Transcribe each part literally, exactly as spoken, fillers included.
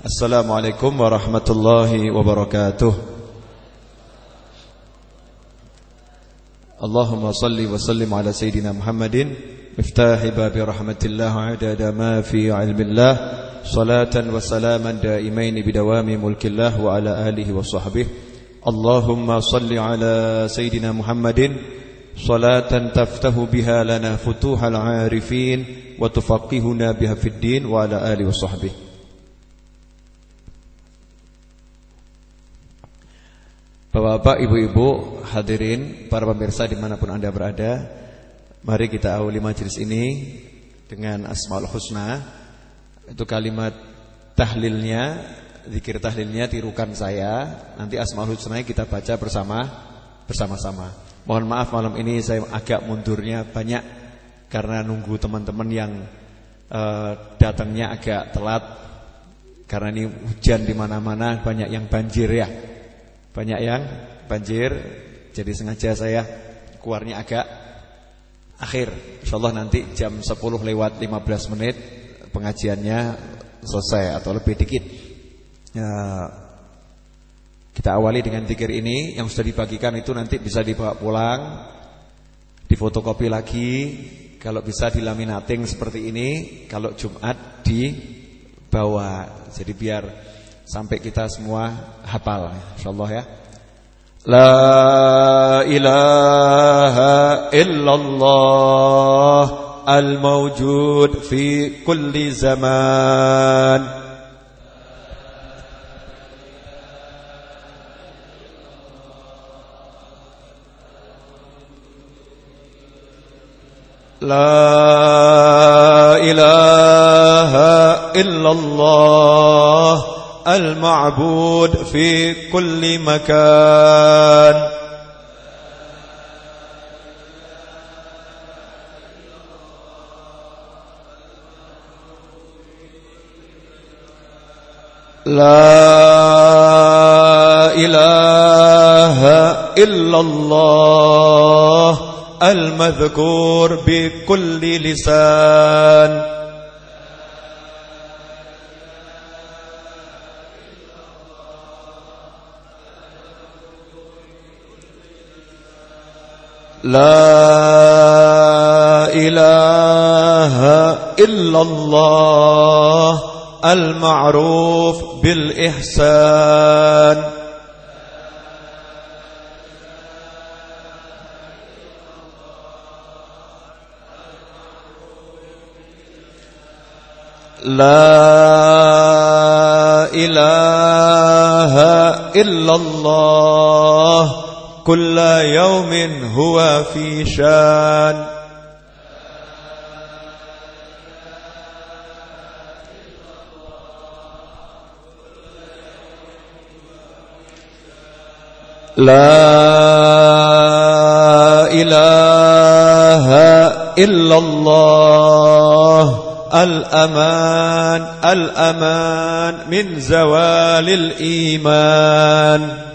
Assalamualaikum warahmatullahi wabarakatuh. Allahumma salli wa sallim ala Sayyidina Muhammadin miftahi babi rahmatillah adada ma fi ilmillah, salatan wa salaman daimaini bidawami mulkillah wa ala alihi wa sahbihi. Allahumma salli ala Sayyidina Muhammadin salatan taftahu biha lana futuhal arifin wa tufaqihuna biha fid din wa ala alihi wa sahbihi. Bapak-bapak, ibu-ibu, hadirin, para pemirsa dimanapun Anda berada, mari kita awali majelis ini dengan Asmaul Husna. Itu kalimat tahlilnya, zikir tahlilnya tirukan saya. Nanti Asmaul Husna kita baca bersama bersama-sama. Mohon maaf malam ini saya agak mundurnya banyak karena nunggu teman-teman yang uh, datangnya agak telat. Karena ini hujan di mana-mana, banyak yang banjir ya. Banyak yang banjir, jadi sengaja saya keluarnya agak akhir. InsyaAllah nanti jam sepuluh lewat lima belas menit pengajiannya selesai atau lebih dikit ya. Kita awali dengan zikir ini. Yang sudah dibagikan itu nanti bisa dibawa pulang, difotokopi lagi. Kalau bisa dilaminating seperti ini. Kalau Jumat dibawa. Jadi biar sampai kita semua hafal, insyaallah ya. La ilaha illallah al-mawjud fi kulli zaman. La ilaha illallah al-ma'bud fi kulli makan. La ilaha illallah al-madhkur bi kulli lisan. La ilaha illallah al-ma'ruf bil ihsan. La ilaha illallah kulla yawmin huwa fi shan. La ilaha illallah al-aman al-aman min zawalil iman.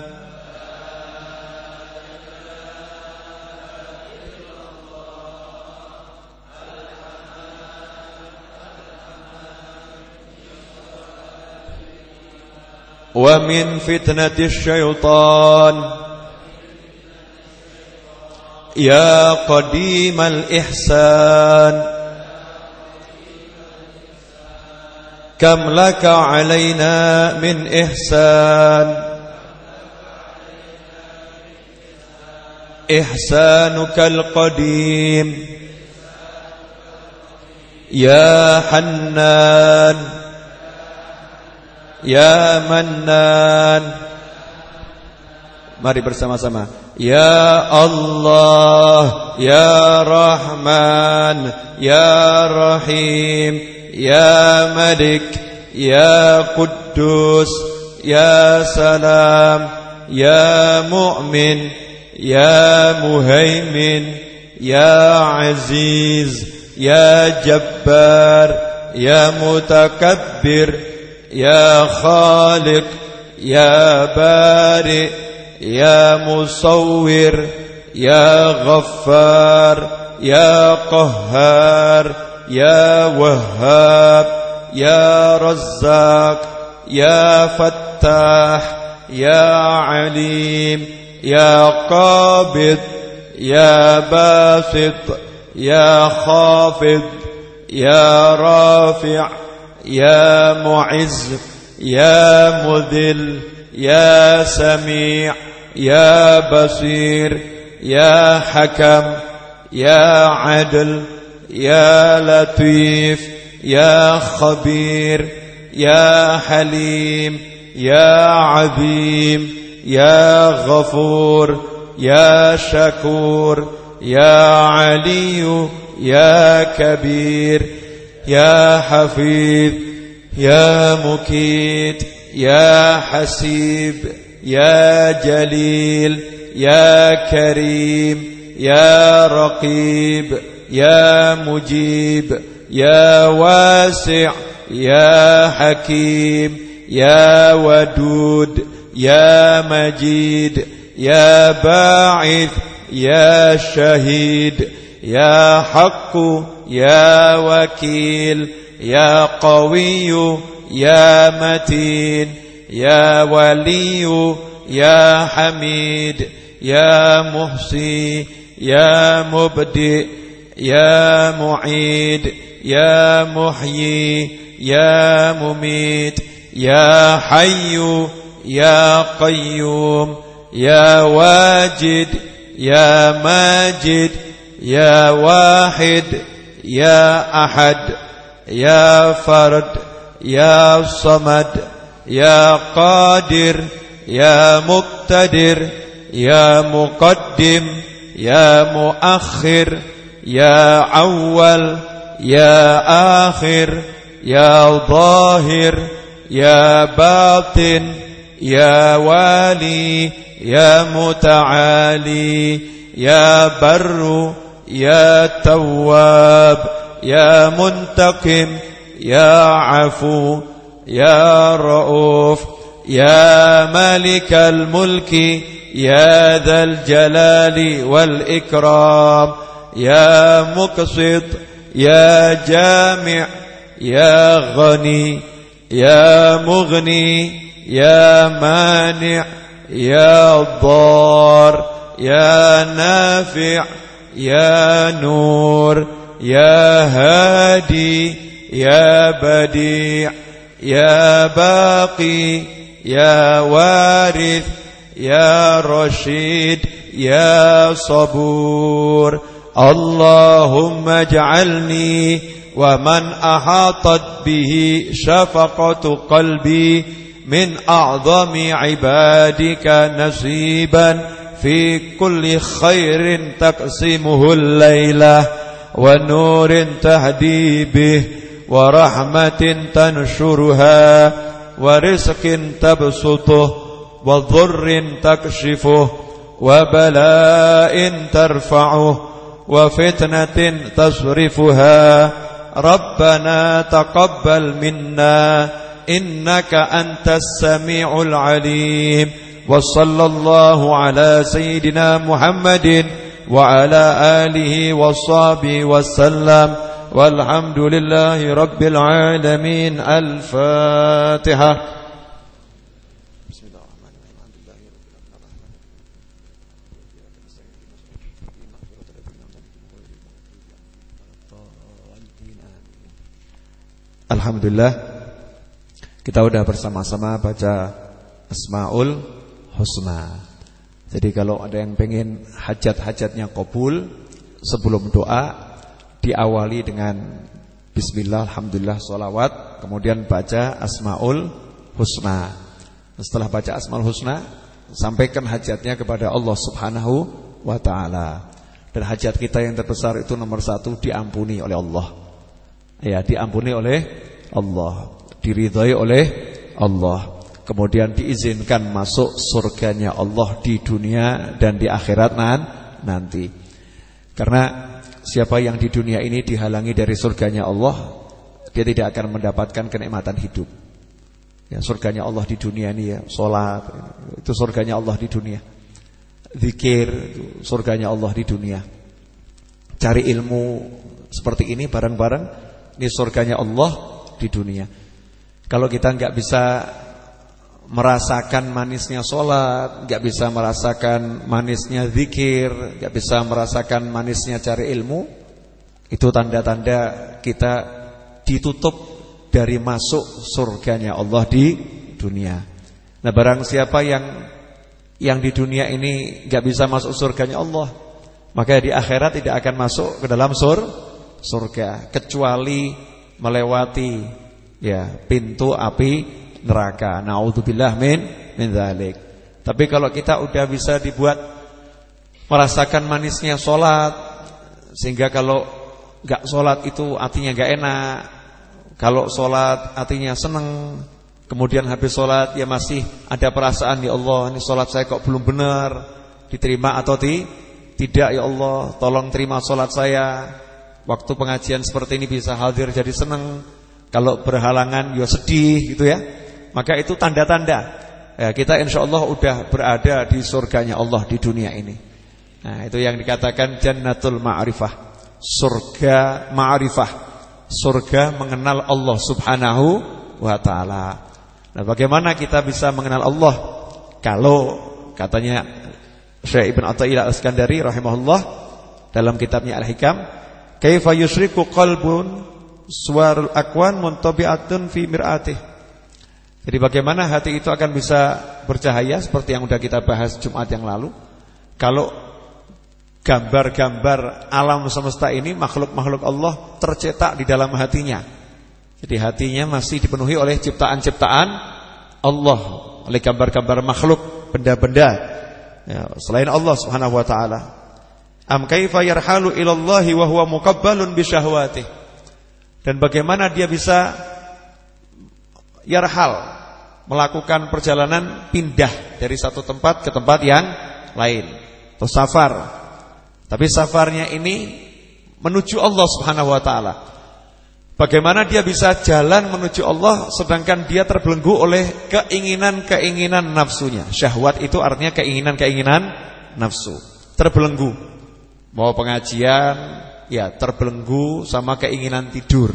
Wa min fitnatisy syaitan ya qadimal ihsan kam laka alaina min ihsan ihsanukal qadim ya hannan ya Mannan. Mari bersama-sama. Ya Allah, Ya Rahman, Ya Rahim, Ya Malik, Ya Quddus, Ya Salam, Ya Mu'min, Ya Muhaimin, Ya Aziz, Ya Jabbar, Ya Mutakabbir, Ya Khaliq, Ya Bari, Ya Musawwir, Ya Ghaffar, Ya Qahhar, Ya Wahhab, Ya Razzaq, يا فتاح يا عليم يا قابض يا باسط يا خافض يا رافع يا معز يا مذل يا سميع يا بصير يا حكم يا عدل يا لطيف يا خبير يا حليم يا عظيم يا غفور يا شكور يا علي يا كبير يا حفيظ يا مكيد يا حسيب يا جليل يا كريم يا رقيب يا مجيب يا واسع يا حكيم يا ودود يا مجيد يا باعث يا شهيد يا حق يا وكيل يا قوي يا متين يا ولي يا حميد يا محصي يا مبدئ يا معيد يا محيي يا مميت يا حي يا قيوم يا واجد يا ماجد يا واحد يا أحد يا فرد يا صمد يا قادر يا مقتدر يا مقدم يا مؤخر يا أول يا آخر يا ظاهر يا باطن يا والي يا متعالي يا بر يا تواب يا منتقم يا عفو يا رؤوف يا مالك الملك يا ذا الجلال والإكرام يا مقسط يا جامع يا غني يا مغني يا مانع يا ضار يا نافع يا نور يا هادي يا بديع يا باقي يا وارث يا رشيد يا صبور. اللهم اجعلني ومن أحاطت به شفقة قلبي من أعظم عبادك نصيبا في كل خير تقسمه الليلة ونور تهدي به ورحمة تنشرها ورزق تبسطه وضر تكشفه وبلاء ترفعه وفتنة تصرفها. ربنا تقبل منا إنك أنت السميع العليم. وصلى الله على سيدنا محمد وعلى آله وصحبه وسلم والحمد لله رب العالمين. الفاتحة. Alhamdulillah, kita udah bersama-sama baca Asmaul Husna. Jadi kalau ada yang pengen hajat-hajatnya kabul, sebelum doa diawali dengan Bismillah, Alhamdulillah, sholawat, kemudian baca Asmaul Husna. Setelah baca Asmaul Husna, sampaikan hajatnya kepada Allah Subhanahu wa ta'ala. Dan hajat kita yang terbesar itu nomor satu, diampuni oleh Allah. Ya, diampuni oleh Allah, diridhai oleh Allah, kemudian diizinkan masuk surganya Allah di dunia dan di akhirat nanti. Karena siapa yang di dunia ini dihalangi dari surganya Allah, dia tidak akan mendapatkan kenikmatan hidup. Ya, surganya Allah di dunia ini ya, sholat, itu surganya Allah di dunia. Zikir, itu surganya Allah di dunia. Cari ilmu seperti ini bareng-bareng, ini surganya Allah di dunia. Kalau kita nggak bisa merasakan manisnya sholat, nggak bisa merasakan manisnya zikir, nggak bisa merasakan manisnya cari ilmu, itu tanda-tanda kita ditutup dari masuk surganya Allah di dunia. Nah, barang siapa yang yang di dunia ini nggak bisa masuk surganya Allah, maka di akhirat tidak akan masuk ke dalam sur surga kecuali melewati ya pintu api neraka. Na'udzubillah min min dzalik. Tapi kalau kita udah bisa dibuat merasakan manisnya sholat, sehingga kalau enggak sholat itu hatinya enggak enak, kalau sholat hatinya seneng, kemudian habis sholat ya masih ada perasaan, ya Allah, ini sholat saya kok belum benar, diterima atau ti? tidak, ya Allah, tolong terima sholat saya. Waktu pengajian seperti ini bisa hadir jadi seneng, kalau berhalangan ya sedih gitu ya. Maka itu tanda-tanda ya, kita insya Allah udah berada di surganya Allah di dunia ini. Nah, itu yang dikatakan Jannatul Ma'rifah, surga ma'rifah, surga mengenal Allah subhanahu wa ta'ala. Nah, bagaimana kita bisa mengenal Allah? Kalau katanya Syekh Ibn Athaillah Al-Iskandari rahimahullah dalam kitabnya Al-Hikam, kaifa yusyriku qalbun suwarul akwan muntabi'atun fi mir'atih. Jadi bagaimana hati itu akan bisa bercahaya seperti yang sudah kita bahas Jumat yang lalu, kalau gambar-gambar alam semesta ini, makhluk-makhluk Allah tercetak di dalam hatinya. Jadi hatinya masih dipenuhi oleh ciptaan-ciptaan Allah, oleh gambar-gambar makhluk, benda-benda ya, selain Allah subhanahu wa ta'ala. Am kaifa yarhalu ilallahi wa huwa muqabbalun bi syahwatih. Dan bagaimana dia bisa yarhal, melakukan perjalanan pindah dari satu tempat ke tempat yang lain, atau safar. Tapi safarnya ini menuju Allah subhanahu wa ta'ala. Bagaimana dia bisa jalan menuju Allah sedangkan dia terbelenggu oleh keinginan-keinginan nafsunya. Syahwat itu artinya keinginan-keinginan nafsu. Terbelenggu, mau pengajian ya terbelenggu sama keinginan tidur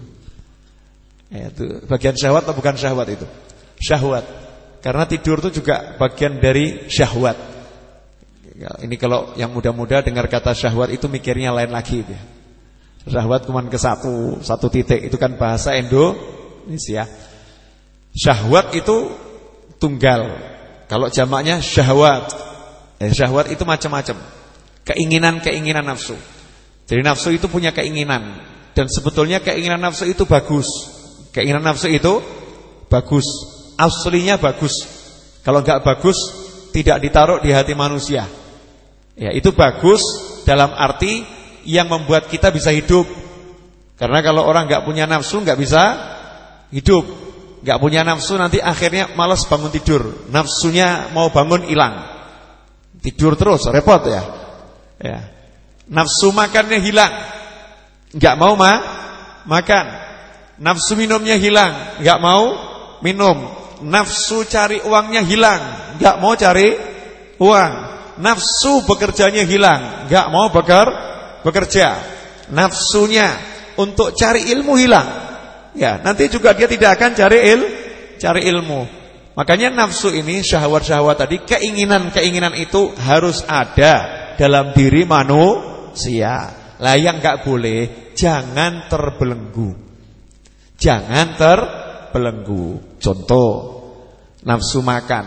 ya, itu bagian syahwat atau bukan syahwat itu? Syahwat. Karena tidur itu juga bagian dari syahwat ya. Ini kalau yang muda-muda dengar kata syahwat itu mikirnya lain lagi ya. Syahwat cuma ke satu Satu titik, itu kan bahasa Indonesia. Syahwat itu tunggal, kalau jamaknya syahwat eh, syahwat itu macam-macam, keinginan-keinginan nafsu. Jadi nafsu itu punya keinginan, dan sebetulnya keinginan nafsu itu bagus. Keinginan nafsu itu bagus, aslinya bagus. Kalau enggak bagus tidak ditaruh di hati manusia. Ya, itu bagus dalam arti yang membuat kita bisa hidup. Karena kalau orang enggak punya nafsu enggak bisa hidup. Enggak punya nafsu nanti akhirnya malas bangun tidur. Nafsunya mau bangun hilang. Tidur terus repot ya. Ya. Nafsu makannya hilang, enggak mau ma makan. Nafsu minumnya hilang, enggak mau minum. Nafsu cari uangnya hilang, enggak mau cari uang. Nafsu bekerjanya hilang, enggak mau beker, bekerja. Nafsunya untuk cari ilmu hilang. Ya, nanti juga dia tidak akan cari il, cari ilmu. Makanya nafsu ini, syahwat-syahwat tadi, keinginan-keinginan itu harus ada dalam diri manusia. Lah yang enggak boleh, jangan terbelenggu. Jangan terbelenggu. Contoh, nafsu makan.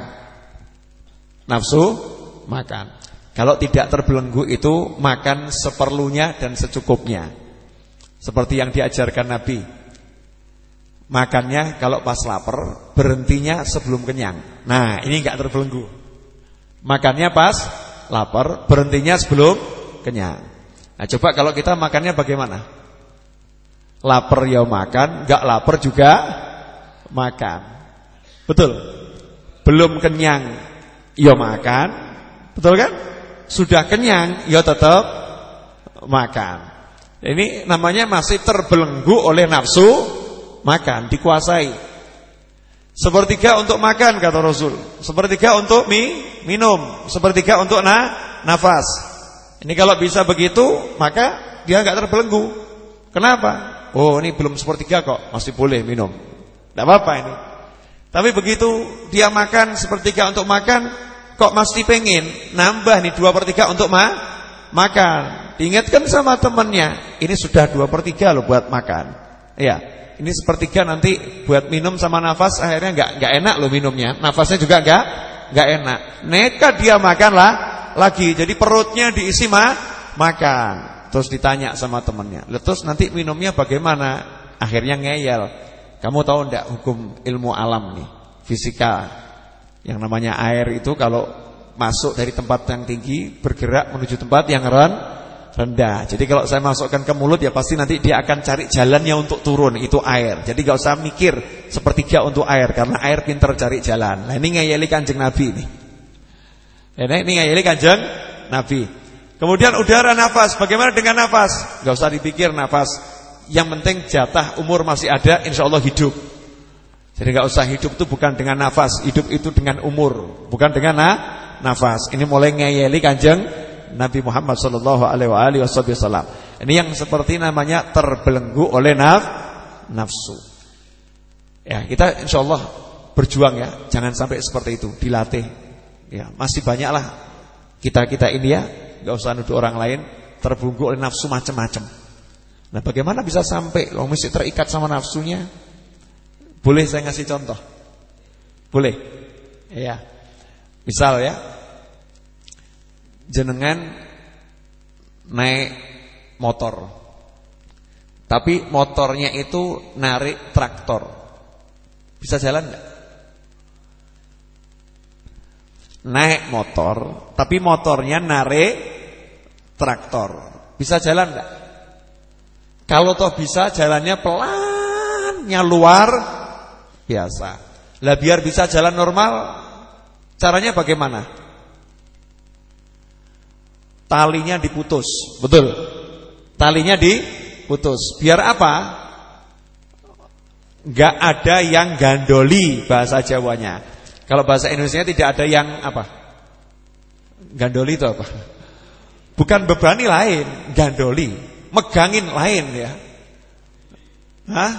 Nafsu makan. Kalau tidak terbelenggu itu makan seperlunya dan secukupnya. Seperti yang diajarkan Nabi. Makannya kalau pas lapar, berhentinya sebelum kenyang. Nah, ini enggak terbelenggu. Makannya pas lapar, berhentinya sebelum kenyang. Nah, coba kalau kita makannya bagaimana? Lapar ya makan, enggak lapar juga makan. Betul? Belum kenyang ya makan. Betul kan? Sudah kenyang ya tetap makan. Ini namanya masih terbelenggu oleh nafsu makan, dikuasai. Sepertiga untuk makan kata Rasul, sepertiga untuk mie, minum, sepertiga untuk na, nafas. Ini kalau bisa begitu, maka dia enggak terbelenggu. Kenapa? Oh, ini belum sepertiga kok, masih boleh minum. Tidak apa-apa ini. Tapi begitu dia makan sepertiga untuk makan, kok masih pengen nambah nih dua per tiga untuk ma makan. Diingatkan sama temannya, ini sudah dua per tiga loh buat makan. Ya, ini sepertiga nanti buat minum sama nafas, akhirnya nggak nggak enak loh minumnya. Nafasnya juga nggak nggak enak. Nekat dia makanlah lagi. Jadi perutnya diisi ma makan. Terus ditanya sama temannya, terus nanti minumnya bagaimana? Akhirnya ngeyel. Kamu tahu enggak hukum ilmu alam nih, fisika, yang namanya air itu kalau masuk dari tempat yang tinggi bergerak menuju tempat yang rendah. Jadi kalau saya masukkan ke mulut ya pasti nanti dia akan cari jalannya untuk turun, itu air. Jadi gak usah mikir sepertiga untuk air, karena air pintar cari jalan. Nah ini ngayeli Kanjeng Nabi nih. Ini ngayeli Kanjeng Nabi. Kemudian udara, nafas, bagaimana dengan nafas? Gak usah dipikir nafas. Yang penting jatah umur masih ada, insya Allah hidup. Jadi gak usah hidup itu bukan dengan nafas, hidup itu dengan umur, bukan dengan na nafas. Ini mulai ngeyeli Kanjeng Nabi Muhammad sallallahu alaihi wasallam. Ini yang seperti namanya terbelenggu oleh naf nafsu. Ya, kita insya Allah berjuang ya, jangan sampai seperti itu, dilatih. Ya, masih banyaklah kita-kita ini ya, gak usah nuduh orang lain terbelenggu oleh nafsu macam-macam. Nah bagaimana bisa sampai lo mesti terikat sama nafsunya? Boleh saya ngasih contoh? Boleh? Ya. Misal ya, jenengan naik motor, tapi motornya itu narik traktor, bisa jalan enggak? Naik motor, tapi motornya narik traktor, bisa jalan enggak? Kalau toh bisa, jalannya pelannya luar biasa. Lah biar bisa jalan normal, caranya bagaimana? Talinya diputus, betul. Talinya diputus. Biar apa? Gak ada yang gandoli bahasa Jawanya. Kalau bahasa Indonesia tidak ada yang apa? Gandoli itu apa? Bukan bebani lain, gandoli. Megangin lain ya. Hah?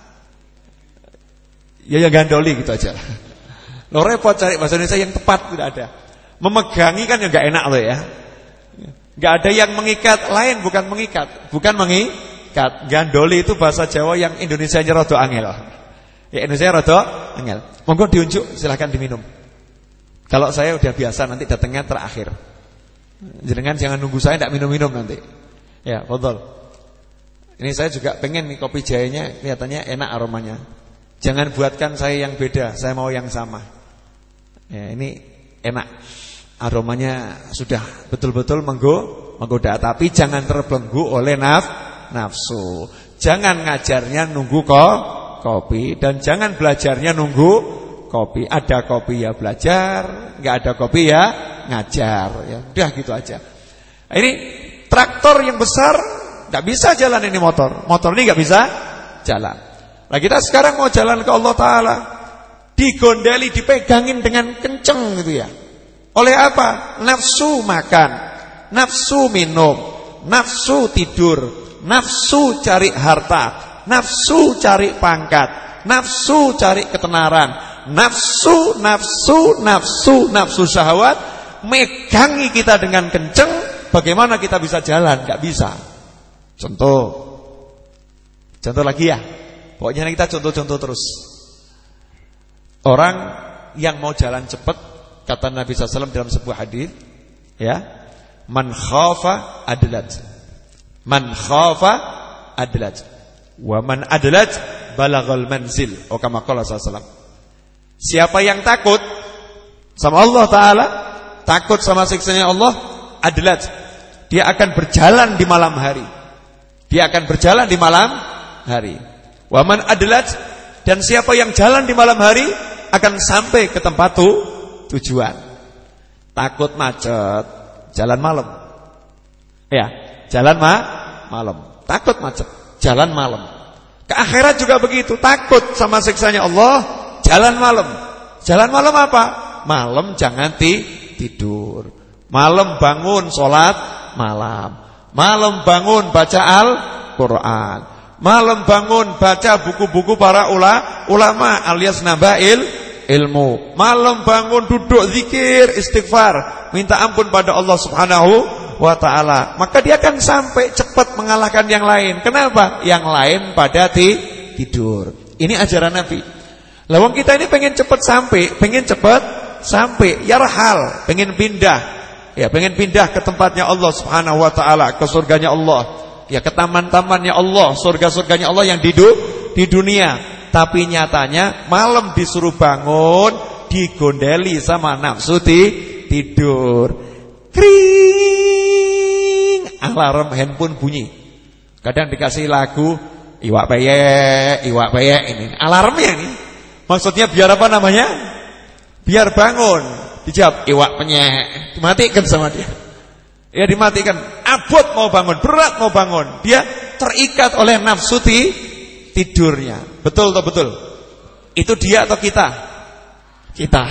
Ya ya gandoli gitu aja. Lo repot cari bahasa Indonesia yang tepat, tidak ada. Memegangi kan ya gak enak loh ya. Gak ada yang mengikat, lain bukan mengikat, bukan mengikat. Gandoli itu bahasa Jawa yang Indonesianya rada angel. Ya Indonesia rada angel. Monggo diunjuk, silahkan diminum. Kalau saya udah biasa nanti datangnya terakhir. Jangan jangan nunggu saya tidak minum-minum nanti. Ya, betul. Ini saya juga pengen nih kopi jahenya kelihatannya enak aromanya. Jangan buatkan saya yang beda, saya mau yang sama. Ya, ini enak. Aromanya sudah betul-betul menggo, menggoda, tapi jangan terbelenggu oleh naf, nafsu. Jangan ngajarnya nunggu kok kopi dan jangan belajarnya nunggu kopi. Ada kopi ya belajar, enggak ada kopi ya ngajar. Ya, udah gitu aja. Ini traktor yang besar gak bisa jalan ini motor. Motor ini gak bisa jalan. Nah kita sekarang mau jalan ke Allah Ta'ala, digondeli, dipegangin dengan kenceng gitu ya. Oleh apa? Nafsu makan, nafsu minum, nafsu tidur, nafsu cari harta, nafsu cari pangkat, nafsu cari ketenaran, nafsu, nafsu, nafsu, nafsu syahwat megangi kita dengan kenceng. Bagaimana kita bisa jalan? Gak bisa. Contoh Contoh lagi ya. Pokoknya kita contoh-contoh terus. Orang yang mau jalan cepat, kata Nabi sallallahu alaihi wasallam dalam sebuah hadis, ya, man khafa adlat, man khafa adlat, wa man adlat balaghal manzil. Oh kama qala sallallahu alaihi wasallam. Siapa yang takut sama Allah Ta'ala, takut sama siksanya Allah, adlat, dia akan berjalan di malam hari. Dia akan berjalan di malam hari. Waman adlat, dan siapa yang jalan di malam hari akan sampai ke tempat tu, tujuan. Takut macet, jalan malam. Ya, jalan ma malam. Takut macet, jalan malam. Ke akhirat juga begitu, takut sama siksanya Allah, jalan malam. Jalan malam apa? Malam jangan ti tidur. Malam bangun sholat malam. Malam bangun baca Al-Quran. Malam bangun baca buku-buku para ula, ulama alias nambah il, ilmu. Malam bangun duduk zikir, istighfar, minta ampun pada Allah Subhanahu wa taala. Maka dia akan sampai cepat mengalahkan yang lain. Kenapa? Yang lain pada tidur. Ini ajaran Nabi. Lawang kita ini pengen cepat sampai, pengen cepat sampai, yarhal, pengen pindah. Ya, pengen pindah ke tempatnya Allah Subhanahu wa taala, ke surganya Allah. Ya, ke taman-tamannya Allah, surga-surganya Allah yang di, di dunia. Tapi nyatanya malam disuruh bangun, digondeli sama nafsu ti, tidur. Kring, alarm handphone bunyi. Kadang dikasih lagu iwak peyek, iwak peyek ini. Alarmnya nih. Maksudnya biar apa namanya? Biar bangun. Dijawab iwak penyek. Dimatikan sama dia. Ya dimatikan. Abot mau bangun, berat mau bangun. Dia terikat oleh nafsu ti, tidurnya. Betul atau betul? Itu dia atau kita? Kita.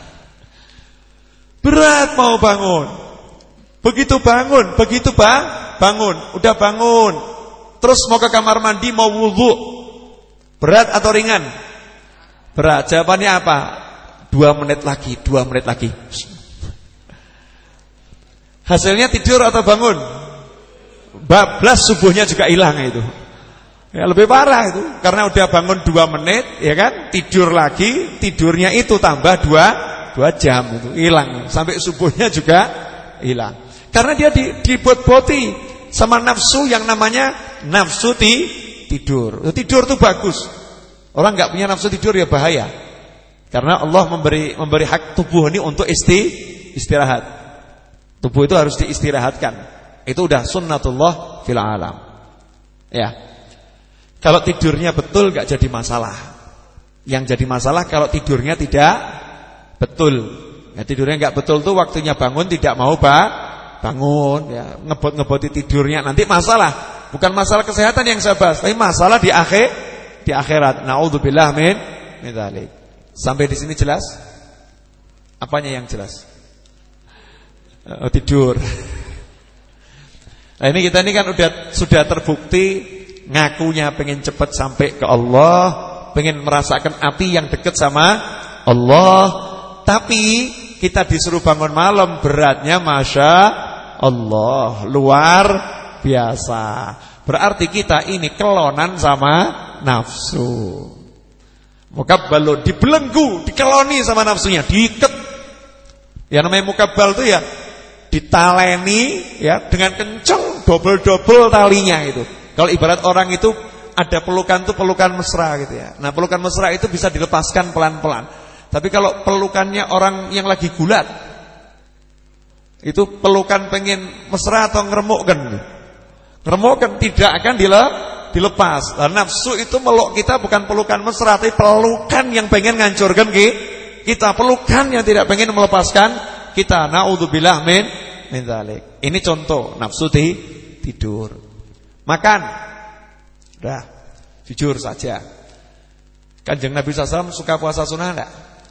Berat mau bangun. Begitu bangun, begitu bang, bangun, udah bangun. Terus mau ke kamar mandi, mau wudu. Berat atau ringan? Berat. Jawabannya apa? Dua menit lagi, dua menit lagi. Hasilnya tidur atau bangun? Bablas subuhnya juga hilang itu. Ya lebih parah itu. Karena udah bangun dua menit, ya kan? Tidur lagi, tidurnya itu tambah dua, dua jam itu hilang. Sampai subuhnya juga hilang. Karena dia di, dibuat-buati sama nafsu yang namanya nafsu ti, tidur. Tidur itu bagus. Orang nggak punya nafsu tidur ya bahaya. Karena Allah memberi memberi hak tubuh ini untuk isti, istirahat. Tubuh itu harus diistirahatkan. Itu udah sunnatullah fil alam. Ya. Kalau tidurnya betul gak jadi masalah. Yang jadi masalah kalau tidurnya tidak betul. Ya, tidurnya gak betul tuh waktunya bangun tidak mau ba bangun ya, ngebot-ngeboti tidurnya nanti masalah. Bukan masalah kesehatan yang saya bahas, tapi masalah di akhir di akhirat. Naudzubillah min min dzalik. Sampai di sini jelas? Apanya yang jelas? Oh, tidur. Nah ini kita ini kan udah sudah terbukti ngakunya pengen cepat sampai ke Allah, pengen merasakan api yang dekat sama Allah, tapi kita disuruh bangun malam beratnya masya Allah luar biasa. Berarti kita ini kelonan sama nafsu. Mukabbal dibelenggu, dikeloni sama nafsunya, diikat. Ya namanya mukabbal itu ya ditaleni ya dengan kencang double-double talinya itu. Kalau ibarat orang itu ada pelukan tuh pelukan mesra gitu ya. Nah, pelukan mesra itu bisa dilepaskan pelan-pelan. Tapi kalau pelukannya orang yang lagi gulat, itu pelukan pengen mesra atau ngeremukkan. Ngeremukkan tidak akan dilepas. Nah, nafsu itu meluk kita bukan pelukan mesra, tapi pelukan yang pengen ngancurkan kita, pelukan yang tidak pengen melepaskan kita. Naudzubillah min min dzalik. Ini contoh nafsu di tidur. Makan. Udah, jujur saja. Kanjeng Nabi sallallahu alaihi wasallam suka puasa sunnah enggak?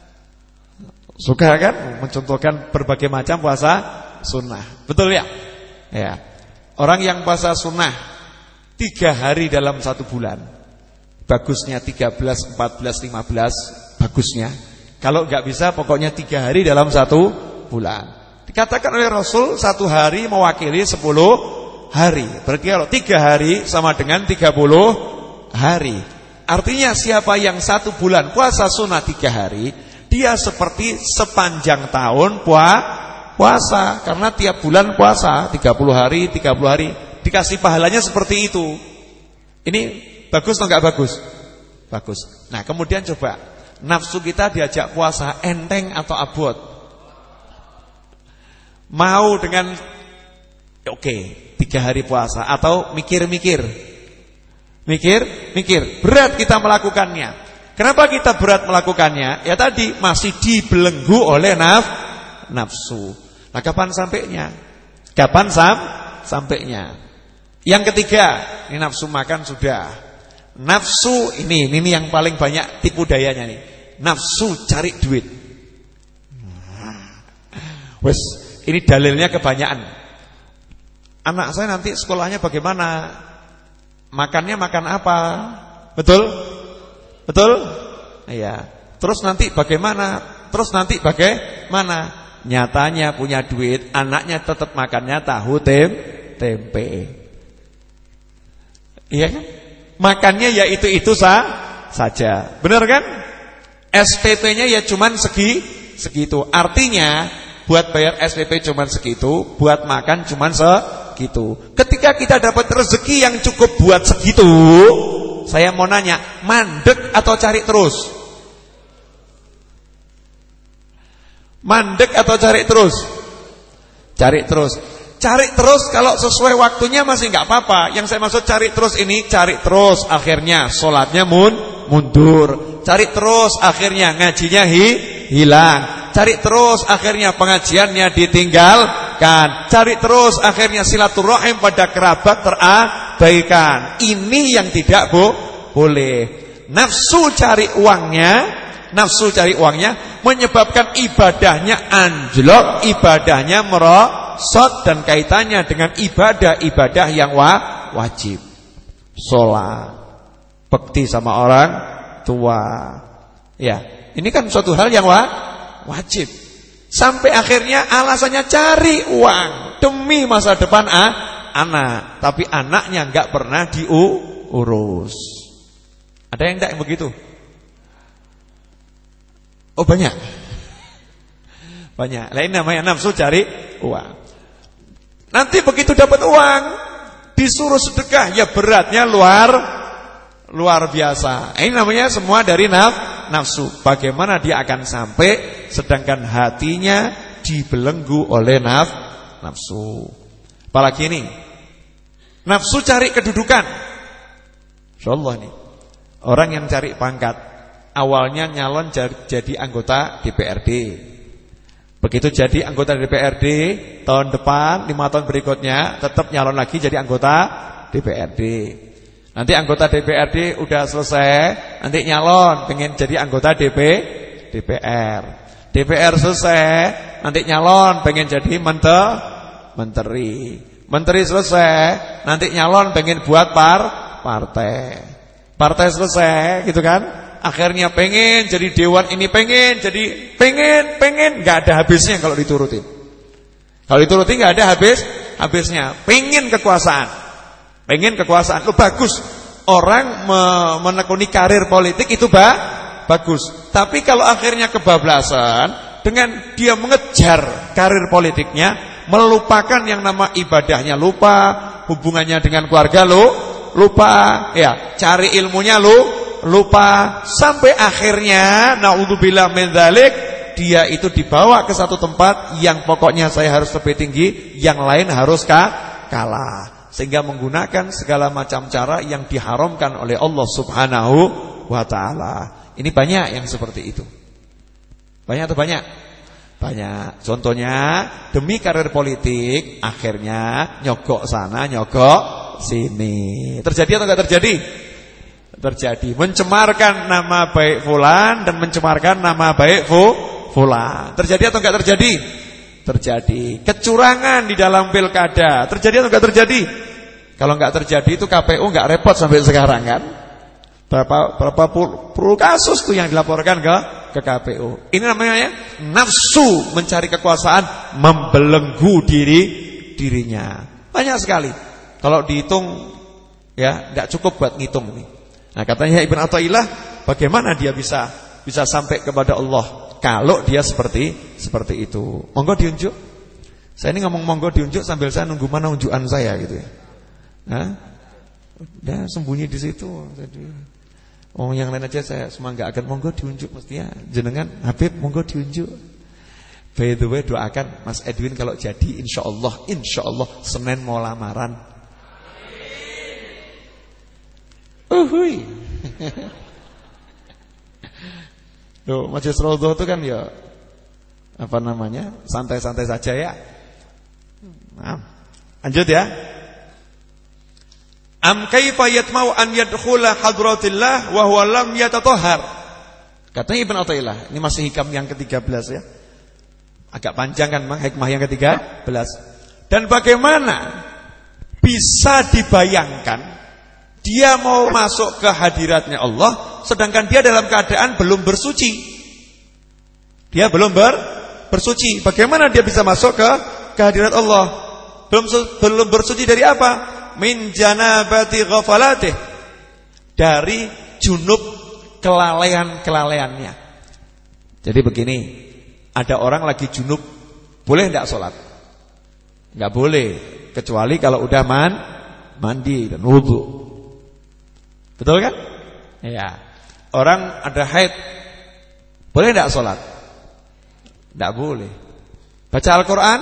Suka kan? Mencontohkan berbagai macam puasa sunnah. Betul ya? Ya. Orang yang puasa sunnah tiga hari dalam satu bulan. Bagusnya tiga belas, empat belas, lima belas. Bagusnya. Kalau enggak bisa pokoknya tiga hari dalam satu bulan. Dikatakan oleh Rasul satu hari mewakili sepuluh hari. Berarti kalau tiga hari sama dengan tiga puluh hari. Artinya siapa yang satu bulan puasa sunnah tiga hari, dia seperti sepanjang tahun puasa. Karena tiap bulan puasa tiga puluh hari, tiga puluh hari. Dikasih pahalanya seperti itu. Ini bagus atau enggak bagus? Bagus. Nah kemudian coba, nafsu kita diajak puasa enteng atau abot? Mau dengan oke, okay, tiga hari puasa atau mikir-mikir? Mikir, mikir. Berat kita melakukannya. Kenapa kita berat melakukannya? Ya tadi masih dibelenggu oleh naf, nafsu. Nah kapan sampainya? Kapan sam, sampainya? Yang ketiga, ini nafsu makan sudah. Nafsu ini, ini yang paling banyak tipu dayanya nih. Nafsu cari duit. Wes, ini dalilnya kebanyakan. Anak saya nanti sekolahnya bagaimana? makannya makan apa? Betul? Betul? Iya. Terus nanti bagaimana? Terus nanti bagaimana? Nyatanya punya duit, anaknya tetap makannya tahu tem tempe. Iya kan? Makannya ya itu-itu sah saja. Benar kan? S P P-nya ya cuman segi segitu. Artinya buat bayar S P P cuman segitu, buat makan cuman segitu. Ketika kita dapat rezeki yang cukup buat segitu, saya mau nanya, mandek atau cari terus? Mandek atau cari terus? Cari terus. Cari terus kalau sesuai waktunya masih nggak apa-apa. Yang saya maksud cari terus ini, cari terus akhirnya sholatnya mun, mundur. Cari terus akhirnya ngajinya hi, hilang. Cari terus akhirnya pengajiannya ditinggalkan. Cari terus akhirnya silaturahim pada kerabat terabaikan. Ini yang tidak bo, boleh. Nafsu cari uangnya, nafsu cari uangnya menyebabkan ibadahnya anjlok, ibadahnya merosot, dan kaitannya dengan ibadah-ibadah yang wa, wajib. Sholat, bekti sama orang tua. Ya, ini kan suatu hal yang wa, wajib. Sampai akhirnya alasannya cari uang demi masa depan ah, anak, tapi anaknya enggak pernah diurus. Ada yang enggak yang begitu? Oh banyak. Banyak. Lain namanya nafsu cari uang. Nanti begitu dapat uang disuruh sedekah, ya beratnya luar luar biasa. Ini namanya semua dari naf, nafsu. Bagaimana dia akan sampai sedangkan hatinya dibelenggu oleh naf, nafsu. Apalagi ini nafsu cari kedudukan. Insyaallah nih orang yang cari pangkat, awalnya nyalon jadi anggota D P R D. Begitu jadi anggota D P R D, tahun depan, lima tahun berikutnya tetap nyalon lagi jadi anggota D P R D. Nanti anggota D P R D udah selesai, nanti nyalon pengen jadi anggota D P D P R. D P R selesai, nanti nyalon pengen jadi mente, menteri. Menteri selesai, nanti nyalon pengen buat par partai. Partai selesai, gitu kan? Akhirnya pengen jadi dewan ini, pengen jadi pengen pengen nggak ada habisnya kalau diturutin. Kalau diturutin nggak ada habis habisnya. Pengen kekuasaan, pengen kekuasaan. Lo bagus. Orang me menekuni karir politik itu ba bagus. Tapi kalau akhirnya kebablasan dengan dia mengejar karir politiknya, melupakan yang nama ibadahnya, lupa hubungannya dengan keluarga lo, lupa ya cari ilmunya lo, lupa, sampai akhirnya naudzubillah min dzalik, dia itu dibawa ke satu tempat yang pokoknya saya harus lebih tinggi, yang lain harus kah? kalah, sehingga menggunakan segala macam cara yang diharamkan oleh Allah Subhanahu wa taala. Ini banyak yang seperti itu. Banyak atau banyak? Banyak. Contohnya demi karir politik akhirnya nyogok sana, nyogok sini. Terjadi atau enggak terjadi? Terjadi. Mencemarkan nama baik fulan dan mencemarkan nama baik fu fulan. Terjadi atau enggak terjadi? Terjadi. Kecurangan di dalam pilkada. Terjadi atau enggak terjadi? Kalau enggak terjadi itu K P U enggak repot sampai sekarang kan? Berapa berapa puluh kasus tuh yang dilaporkan ke ke K P U. Ini namanya ya, nafsu mencari kekuasaan membelenggu diri dirinya. Banyak sekali. Kalau dihitung ya enggak cukup buat ngitung nih. Nah, katanya Ibn Athaillah, bagaimana dia bisa bisa sampai kepada Allah kalau dia seperti seperti itu. Monggo diunjuk. Saya ini ngomong monggo diunjuk sambil saya nunggu mana unjukan saya gitu ya. Hah? Udah sembunyi di situ. Jadi oh yang lain aja saya semua enggak akan monggo diunjuk mestinya. Jenengan Habib monggo diunjuk. By the way doakan Mas Edwin kalau jadi insyaallah insyaallah Senin mau lamaran. Uhui. Loh, Majelis Raudhah itu kan ya apa namanya? Santai-santai saja ya. Nah, lanjut ya. Am kaifa yatma'u an yadkhula hadratillah wa huwa lam yatatahhar. Katanya Ibnu Athaillah, ini masih hikam yang ketiga belas ya. Agak panjang kan Mang, hikmah yang ketiga belas. Dan bagaimana bisa dibayangkan Dia mau masuk ke hadiratnya Allah, sedangkan dia dalam keadaan belum bersuci. Dia belum ber, bersuci. Bagaimana dia bisa masuk ke, ke hadirat Allah? Belum belum bersuci dari apa? Min janabati ghafalatih. Dari junub kelalaian-kelalaiannya. Jadi begini, ada orang lagi junub, boleh enggak sholat? Enggak boleh, kecuali kalau udah man, mandi dan wudu. Betul kan? Ya. Orang ada haid, boleh enggak sholat? Enggak boleh. Baca Al-Quran?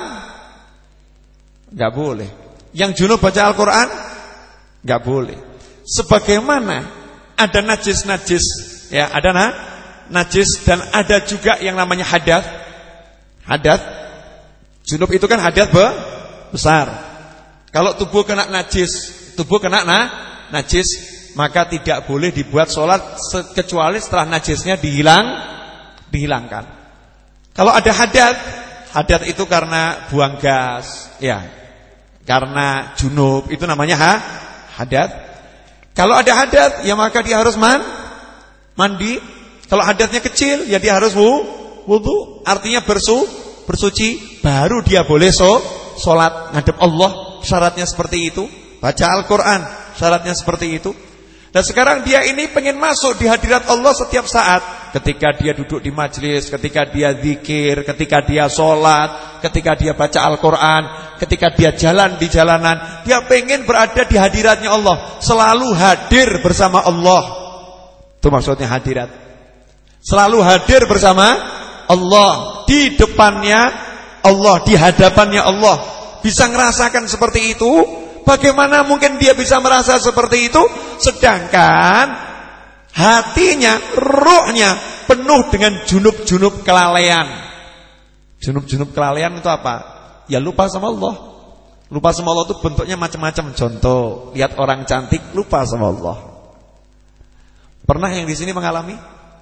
Enggak boleh. Yang junub baca Al-Quran? Enggak boleh. Sebagaimana ada najis-najis, ya, ada na, najis dan ada juga yang namanya hadas. Hadas. Junub itu kan hadas be, besar. Kalau tubuh kena najis, tubuh kena na, najis, maka tidak boleh dibuat sholat kecuali setelah najisnya dihilang, dihilangkan. Kalau ada hadat, hadat itu karena buang gas, ya, karena junub, itu namanya ha, hadat. Kalau ada hadat, ya maka dia harus man, mandi. Kalau hadatnya kecil, ya dia harus wudu, artinya bersu, bersuci, baru dia boleh so, sholat ngadep Allah. Syaratnya seperti itu. Baca Al-Quran, syaratnya seperti itu. Dan sekarang dia ini pengen masuk di hadirat Allah setiap saat. Ketika dia duduk di majelis, ketika dia zikir, ketika dia sholat, ketika dia baca Al-Quran, ketika dia jalan di jalanan, dia pengen berada di hadiratnya Allah, selalu hadir bersama Allah. Itu maksudnya hadirat. Selalu hadir bersama Allah, di depannya Allah, di hadapannya Allah. Bisa ngerasakan seperti itu. Bagaimana mungkin dia bisa merasa seperti itu, sedangkan hatinya, ruhnya penuh dengan junub-junub kelalaian. Junub-junub kelalaian itu apa? Ya lupa sama Allah. Lupa sama Allah itu bentuknya macam-macam. Contoh, lihat orang cantik lupa sama Allah. Pernah yang di sini mengalami?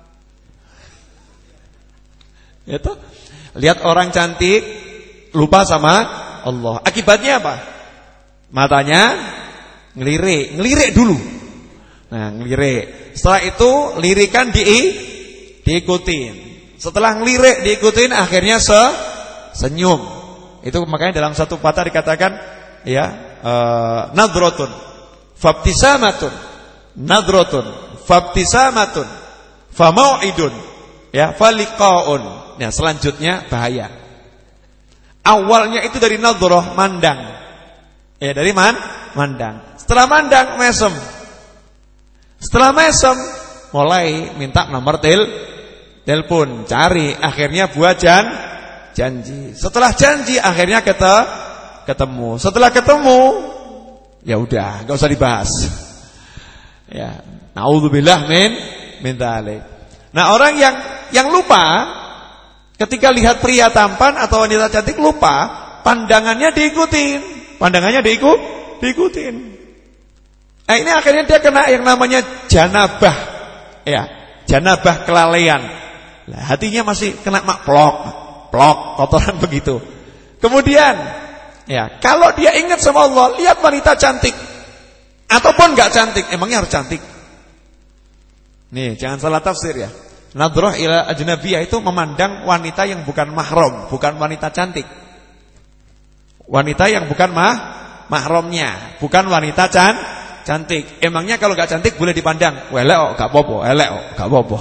Ya toh? Lihat orang cantik lupa sama Allah. Akibatnya apa? Matanya ngelirik, ngelirik dulu. Nah, ngelirik. Setelah itu lirikan di diikutin. Setelah ngelirik diikutin, akhirnya se senyum. Itu makanya dalam satu patah dikatakan, ya, uh, nadrotun, fabtisamatun, nadrotun, fabtisamatun, famau'idun, ya, faliqaun. Nah, selanjutnya bahaya. Awalnya itu dari nadroh, mandang. Ya, dari man, mandang. Setelah mandang, mesem. Setelah mesem, mulai minta nomor tel, telepon, cari. Akhirnya buat jan, janji. Setelah janji, akhirnya kete, ketemu. Setelah ketemu, ya udah, gak usah dibahas. Ya, naudzubillah min min dzalik. Nah, orang yang yang lupa ketika lihat pria tampan atau wanita cantik, lupa, pandangannya diikutin. Pandangannya diikut, diikutin. Nah, ini akhirnya dia kena yang namanya janabah, ya, janabah kelalaian. Nah, hatinya masih kena mak plok, plok, kotoran begitu. Kemudian, ya, kalau dia ingat sama Allah, lihat wanita cantik, ataupun nggak cantik, emangnya harus cantik? Nih, jangan salah tafsir ya. Nadroh ila ajnabiyah itu memandang wanita yang bukan mahram, bukan wanita cantik. Wanita yang bukan mah mahramnya, bukan wanita can cantik. Emangnya kalau gak cantik boleh dipandang? Welek kok gak apa-apa, elek kok gak apa-apa.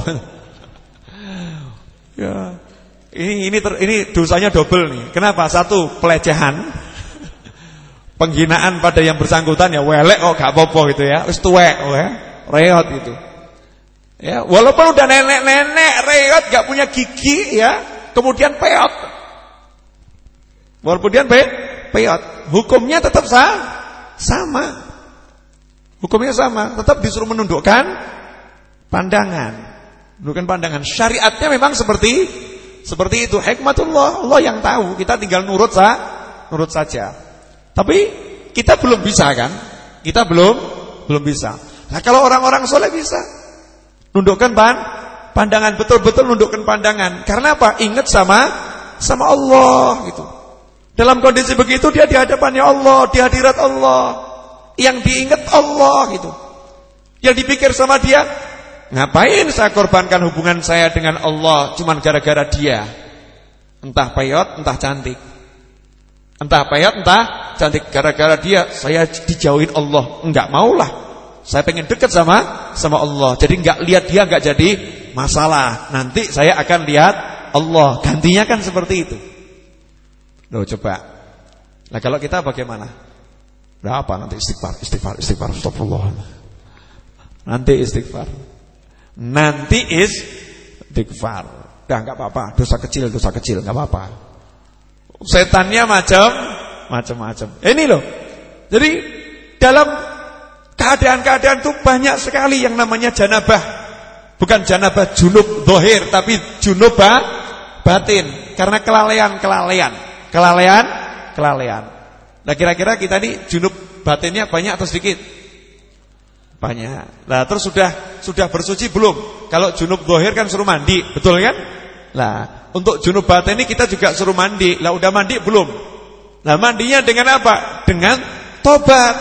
Ya. Ini ini ter, ini dosanya double nih. Kenapa? Satu, pelecehan. Penghinaan pada yang bersangkutan, ya welek kok gak apa-apa gitu ya. Wis tuwek, ya. Reot gitu. Ya, walaupun udah nenek-nenek, reot, gak punya gigi ya, kemudian peot. Walaupun dia pe peot, hukumnya tetap sah, sama. Hukumnya sama, tetap disuruh menundukkan pandangan. Menundukkan pandangan. Syariatnya memang seperti seperti itu. Hikmatullah, Allah yang tahu. Kita tinggal nurut sah, nurut saja. Tapi kita belum bisa kan? Kita belum belum bisa. Nah, kalau orang-orang soleh bisa nundukkan pan, pandangan, betul-betul nundukkan pandangan. Karena apa? Ingat sama sama Allah gitu. Dalam kondisi begitu dia di hadapannya Allah, di hadirat Allah. Yang diingat Allah gitu. Yang dipikir sama dia, ngapain saya korbankan hubungan saya dengan Allah cuman gara-gara dia. Entah peyot, entah cantik. Entah peyot, entah cantik. Gara-gara dia saya dijauhin Allah. Enggak maulah. Saya pengen dekat sama sama Allah. Jadi enggak lihat dia enggak jadi masalah. Nanti saya akan lihat Allah. Gantinya kan seperti itu. Loh coba. Nah kalau kita bagaimana? Nah apa nanti istighfar, istighfar, istighfar, astagfirullah. Nanti istighfar. Nanti istighfar. Udah enggak apa-apa, dosa kecil, dosa kecil, enggak apa-apa. Setannya macam macam-macam. Ini loh. Jadi dalam keadaan-keadaan itu banyak sekali yang namanya janabah. Bukan janabah junub zahir, tapi junubah batin. Karena kelalaian-kelalaian. Kelalaian, kelalaian. Nah kira-kira kita ini junub batinnya banyak atau sedikit? Banyak. Nah terus sudah sudah bersuci belum? Kalau junub zahir kan suruh mandi, betul kan? Nah untuk junub batin ini kita juga suruh mandi. Lah udah mandi belum? Nah mandinya dengan apa? Dengan tobat.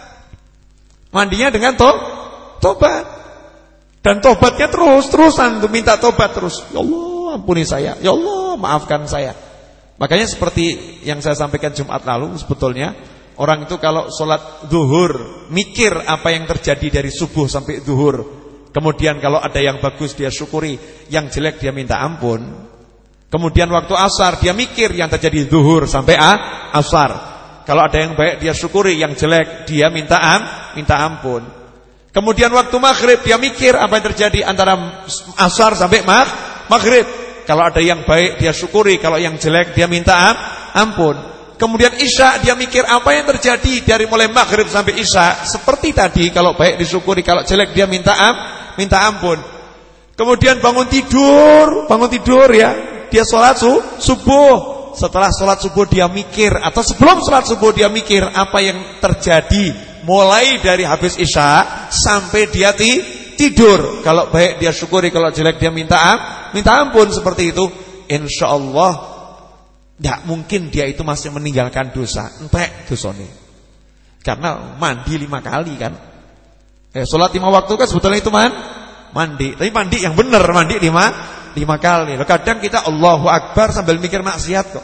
Mandinya dengan to tobat. Dan tobatnya terus-terusan untuk minta tobat terus. Ya Allah ampuni saya. Ya Allah maafkan saya. Makanya seperti yang saya sampaikan Jumat lalu, sebetulnya orang itu kalau sholat zuhur mikir apa yang terjadi dari subuh sampai zuhur. Kemudian kalau ada yang bagus dia syukuri, yang jelek dia minta ampun. Kemudian waktu asar dia mikir yang terjadi zuhur sampai a, asar. Kalau ada yang baik dia syukuri, yang jelek dia minta am, minta ampun. Kemudian waktu maghrib dia mikir apa yang terjadi antara asar sampai mag, maghrib. Kalau ada yang baik dia syukuri, kalau yang jelek dia minta am, ampun. Kemudian isya dia mikir apa yang terjadi dari mulai maghrib sampai isya. Seperti tadi, kalau baik disyukuri, kalau jelek dia minta am, minta ampun. Kemudian bangun tidur, bangun tidur ya, dia sholat su, subuh. Setelah sholat subuh dia mikir, atau sebelum sholat subuh dia mikir apa yang terjadi mulai dari habis isya sampai dia ti, tidur. Kalau baik dia syukuri, kalau jelek dia minta am, minta ampun. Seperti itu, insya Allah tidak mungkin dia itu masih meninggalkan dosa. Entek dosanya. Karena mandi lima kali kan. Eh, sholat lima waktu kan sebetulnya itu man, mandi. Tapi mandi yang benar, mandi lima, lima kali. Loh, kadang kita Allahu Akbar sambil mikir maksiat kok.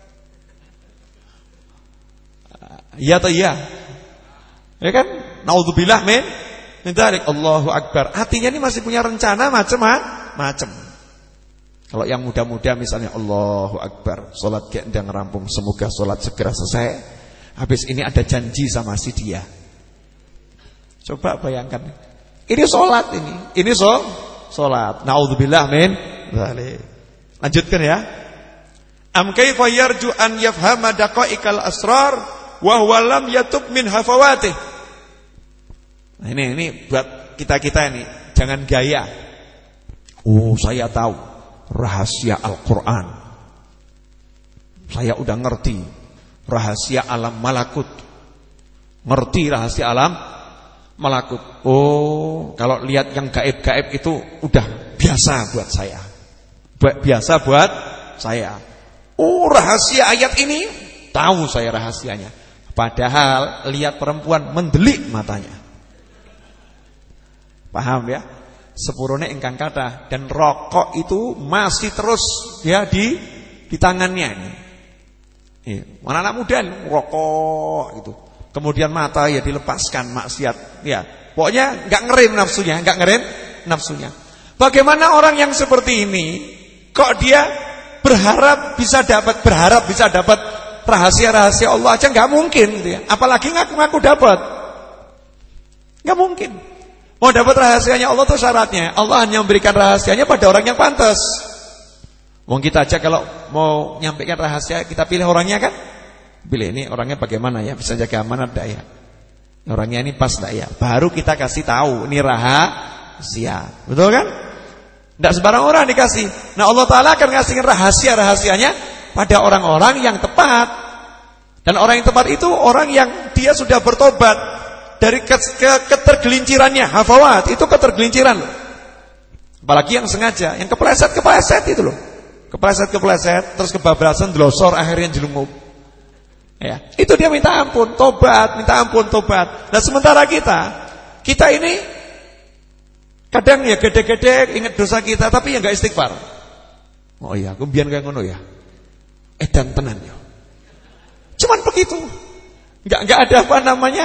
Iya atau iya? Ya kan? Naudzubillah min min dzalik. Allahu Akbar. Hatinya ini masih punya rencana macam-macam. Kalau yang muda-muda misalnya Allahu Akbar, sholat gendang rampung, semoga sholat segera selesai. Habis ini ada janji sama si dia. Coba bayangkan. Ini sholat ini. Ini so, sholat. Naudzubillah min dzalik. Lanjutkan ya. Am kaifa yarju an yafhama daqaiqal asrar wa huwa lam yatub min hafawatih. Nah ini ini buat kita-kita ini, jangan gaya. Oh, saya tahu rahasia Al-Quran. Saya udah ngerti rahasia alam malakut. Ngerti rahasia alam malakut. Oh, kalau lihat yang gaib-gaib itu udah biasa buat saya. Biasa buat saya. Oh, rahasia ayat ini tahu saya rahasianya. Padahal lihat perempuan mendelik matanya. Paham ya? Sepurone ingkang kathah, dan rokok itu masih terus ya di di tangannya ini. Eh, mana anak muda rokok gitu. Kemudian mata ya dilepaskan maksiat ya. Pokoknya enggak ngerem nafsunya, enggak ngerem nafsunya. Bagaimana orang yang seperti ini kok dia berharap bisa dapat berharap bisa dapat rahasia-rahasia Allah aja enggak mungkin gitu ya. Apalagi ngaku-ngaku dapat. Enggak mungkin. Mau dapat rahasianya Allah itu syaratnya Allah hanya memberikan rahasianya pada orang yang pantas. Wong kita aja kalau mau nyampaikan rahasia kita pilih orangnya kan. Pilih ini orangnya bagaimana ya, bisa jaga amanat enggak ya. Orangnya ini pas enggak ya. Baru kita kasih tahu ini rahasia. Betul kan? Enggak sembarang orang dikasih. Nah Allah Ta'ala akan ngasih rahasia-rahasianya pada orang-orang yang tepat. Dan orang yang tepat itu orang yang dia sudah bertobat dari ke, ke, ketergelincirannya. Hafawat itu ketergelinciran. Apalagi yang sengaja, yang kepleset-kepleset itu loh. Kepleset-kepleset terus kebablasan delosor akhirnya jelungup. Ya, itu dia minta ampun, tobat, minta ampun, tobat. Nah, sementara kita kita ini Kadang ya gede-gede ingat dosa kita tapi ya enggak istighfar. Oh iya, aku biyen kayak ngono ya. Edan tenan ya. Cuman begitu. Enggak enggak ada apa namanya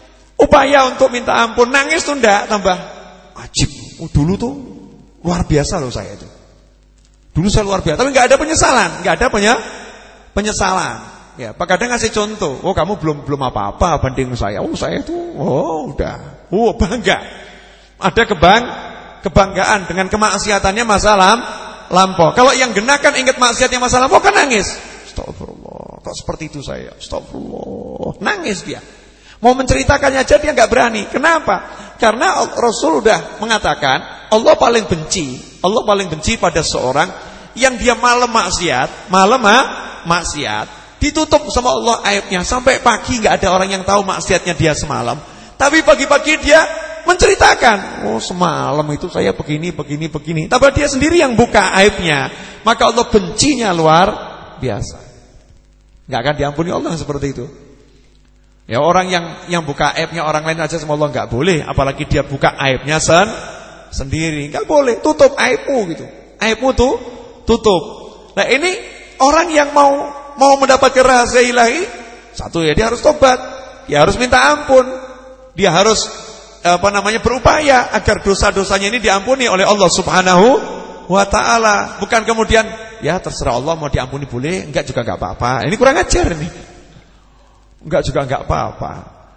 upaya untuk minta ampun, nangis tuh enggak, tambah ajib. Oh, dulu tuh luar biasa loh saya itu. Dulu saya luar biasa, tapi enggak ada penyesalan, enggak ada penye penyesalan. Ya, Pak kadang ngasih contoh. Oh, kamu belum belum apa-apa banding saya. Oh, saya tuh oh, udah. Oh, bangga. Ada kebang, kebanggaan dengan kemaksiatannya masa lam, lampau. Kalau yang genakan ingat maksiatnya masa lampau kan nangis. Astagfirullah, kok seperti itu saya? Astagfirullah, nangis dia. Mau menceritakannya aja dia nggak berani. Kenapa? Karena Rasul udah mengatakan Allah paling benci, Allah paling benci pada seorang yang dia malam maksiat, malam ha? maksiat, ditutup sama Allah aibnya sampai pagi nggak ada orang yang tahu maksiatnya dia semalam. Tapi pagi-pagi dia menceritakan, oh semalam itu saya begini, begini, begini. Tapi dia sendiri yang buka aibnya. Maka Allah bencinya luar biasa. Gak akan diampuni Allah seperti itu. Ya orang yang yang buka aibnya orang lain aja sama Allah gak boleh. Apalagi dia buka aibnya sen, sendiri. Gak boleh, tutup aibmu gitu. Aibmu tuh tutup. Nah ini orang yang mau mau mendapatkan rahasia ilahi, satu ya dia harus tobat. Dia harus minta ampun. Dia harus apa namanya berupaya agar dosa-dosanya ini diampuni oleh Allah Subhanahu wa taala. Bukan kemudian ya terserah Allah mau diampuni boleh, enggak juga enggak apa-apa. Ini kurang ajar nih. Enggak juga enggak apa-apa.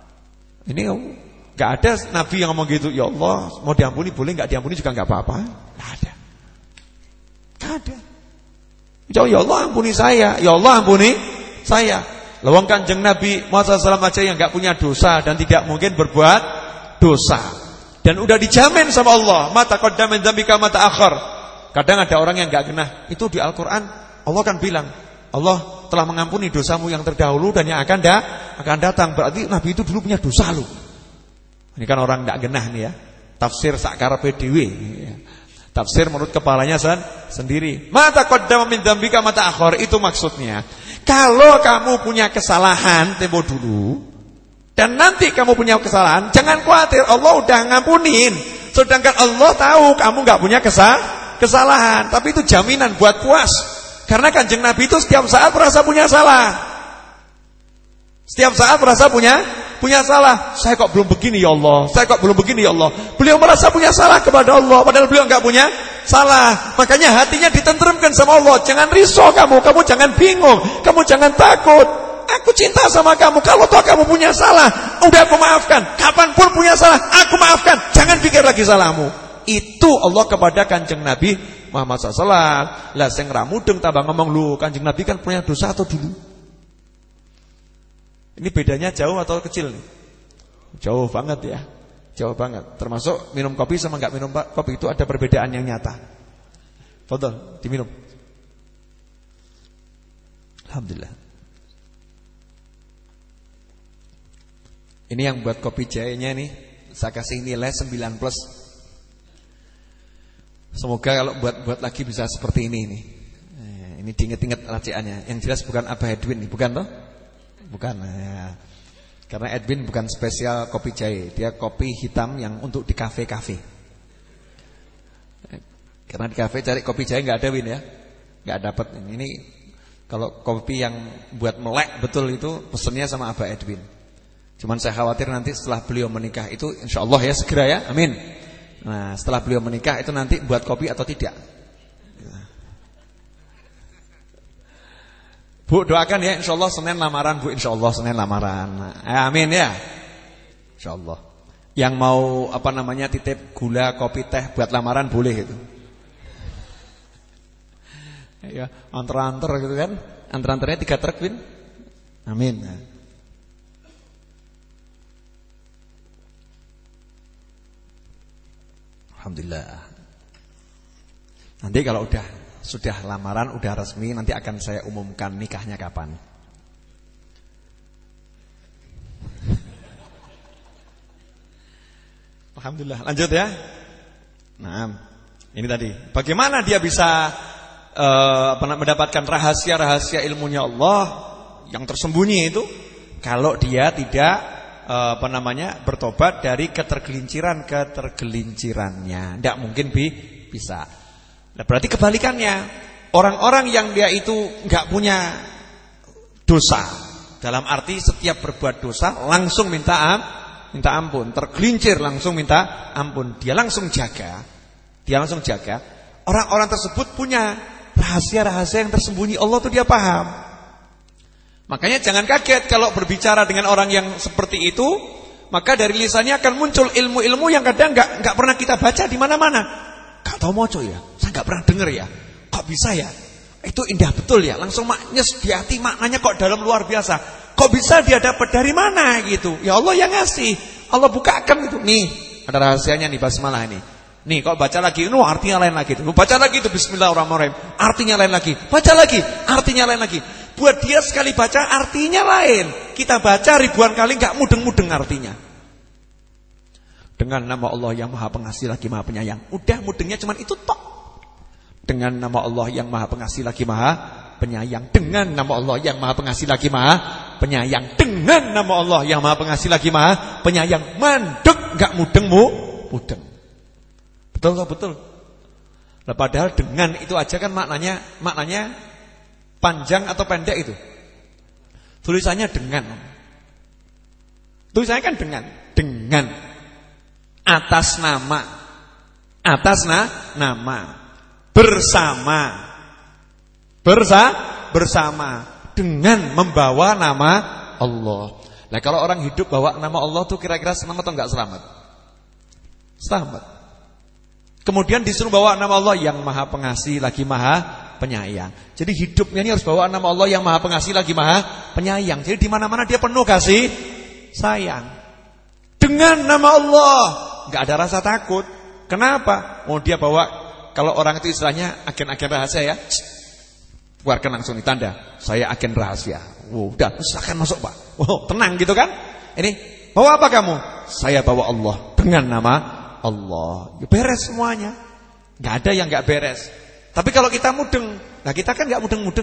Ini enggak ada nabi yang ngomong gitu, ya Allah mau diampuni boleh, enggak diampuni juga enggak apa-apa. Enggak ada. Enggak ada. Ya Allah ampuni saya, ya Allah ampuni saya. Lawang Kanjeng Nabi Muhammad sallallahu alaihi wasallam aja yang enggak punya dosa dan tidak mungkin berbuat dosa dan udah dijamin sama Allah mata qaddama min dzambika mata akhir. Kadang ada orang yang enggak genah. Itu di Al-Qur'an Allah kan bilang Allah telah mengampuni dosamu yang terdahulu dan yang akan da, akan datang. Berarti Nabi itu dulu punya dosa loh. Ini kan orang enggak genah nih ya. Tafsir sakarepe dhewe. Tafsir menurut kepalanya sen, sendiri. Mata qaddama min dzambika mata akhir, itu maksudnya kalau kamu punya kesalahan tempo dulu dan nanti kamu punya kesalahan, jangan khawatir, Allah udah ngampunin. Sedangkan Allah tahu kamu gak punya kesal, kesalahan. Tapi itu jaminan buat puas. Karena Kanjeng Nabi itu setiap saat merasa punya salah. Setiap saat merasa punya punya salah. Saya kok belum begini ya Allah, saya kok belum begini ya Allah. Beliau merasa punya salah kepada Allah, padahal beliau gak punya salah. Makanya hatinya ditenteramkan sama Allah. Jangan risau kamu, kamu jangan bingung, kamu jangan takut. Aku cinta sama kamu. Kalau toh kamu punya salah, udah aku maafkan. Kapanpun punya salah, aku maafkan. Jangan pikir lagi salahmu. Itu Allah kepada Kanjeng Nabi Muhammad sallallahu alaihi wasallam. Lah sing ra mudeng tambah ngomong lu, Kanjeng Nabi kan punya dosa atau dulu? Ini bedanya jauh atau kecil nih? Jauh banget ya. Jauh banget. Termasuk minum kopi sama enggak minum kopi itu ada perbedaan yang nyata. Fadhol, diminum. Alhamdulillah. Ini yang buat kopi jahenya nih, saya kasih nilai sembilan plus. Semoga kalau buat-buat lagi bisa seperti ini nih. Ini diinget-inget raciannya. Yang jelas bukan Abah Edwin nih, bukan toh? Bukan. Ya. Karena Edwin bukan spesial kopi jahe, dia kopi hitam yang untuk di kafe-kafe. Karena di kafe cari kopi jahe nggak ada Win ya, nggak dapat. Ini kalau kopi yang buat melek betul itu pesennya sama Abah Edwin. Cuman saya khawatir nanti setelah beliau menikah itu insya Allah ya segera ya, amin. Nah setelah beliau menikah itu nanti buat kopi atau tidak. Bu doakan ya insya Allah Senin lamaran bu, insya Allah Senin lamaran. Nah, eh, amin ya, insya Allah. Yang mau apa namanya titip gula, kopi, teh buat lamaran boleh itu. Ya antar-antar gitu kan, antar-antarnya tiga truk Win. Amin. Nah. Alhamdulillah. Nanti kalau udah sudah lamaran, udah resmi, nanti akan saya umumkan nikahnya kapan. Alhamdulillah. Lanjut ya. Nah, ini tadi. Bagaimana dia bisa uh, mendapatkan rahasia-rahasia ilmunya Allah yang tersembunyi itu? Kalau dia tidak apa namanya bertobat dari ketergelinciran-ketergelincirannya. Tidak mungkin bi bisa. Nah, berarti kebalikannya. Orang-orang yang dia itu nggak punya dosa, dalam arti setiap berbuat dosa langsung minta am, minta ampun, tergelincir langsung minta ampun, dia langsung jaga, dia langsung jaga. Orang-orang tersebut punya rahasia-rahasia yang tersembunyi, Allah tuh dia paham. Makanya jangan kaget kalau berbicara dengan orang yang seperti itu, maka dari lisannya akan muncul ilmu-ilmu yang kadang nggak nggak pernah kita baca di mana-mana. Gak tahu moco ya, saya nggak pernah dengar ya. Kok bisa ya? Itu indah betul ya. Langsung maknyes di hati, maknanya kok dalam luar biasa. Kok bisa dia dapat dari mana gitu? Ya Allah yang ngasih. Allah bukakan gitu. Nih, ada rahasianya nih basmalah ini. Nih, kok baca lagi, nu artinya lain lagi. Nu baca lagi itu bismillahirrahmanirrahim. Artinya lain lagi. Baca lagi, artinya lain lagi. Buat dia sekali baca artinya lain. Kita baca ribuan kali enggak mudeng-mudeng artinya. Dengan nama Allah yang Maha Pengasih lagi Maha Penyayang. Udah mudengnya cuman itu tok. Dengan nama Allah yang Maha Pengasih lagi Maha Penyayang. Dengan nama Allah yang Maha Pengasih lagi Maha Penyayang. Dengan nama Allah yang Maha Pengasih lagi Maha Penyayang. Mandek enggak mudengmu, mudeng. Betul enggak betul? Nah, padahal dengan itu aja kan maknanya maknanya panjang atau pendek itu. Tulisannya dengan. Tulisannya kan dengan, dengan atas nama. Atas na, nama. Bersama Bersa Bersama dengan membawa nama Allah. Nah kalau orang hidup bawa nama Allah tuh kira-kira selamat atau enggak selamat? Selamat. Kemudian disuruh bawa nama Allah yang Maha Pengasih lagi Maha Penyayang. Jadi hidupnya ini harus bawa nama Allah yang Maha Pengasih lagi Maha Penyayang. Jadi di mana-mana dia penuh kasih sayang. Dengan nama Allah enggak ada rasa takut. Kenapa? Mau dia bawa. Kalau orang itu istilahnya agen-agen rahasia ya, keluarkan langsung ditanda, saya agen rahasia. Wow, udah, silakan masuk Pak. Wow, tenang gitu kan? Ini, bawa apa kamu? Saya bawa Allah dengan nama Allah. Ya, beres semuanya. Gak ada yang gak beres. Tapi kalau kita mudeng, nah kita kan gak mudeng-mudeng.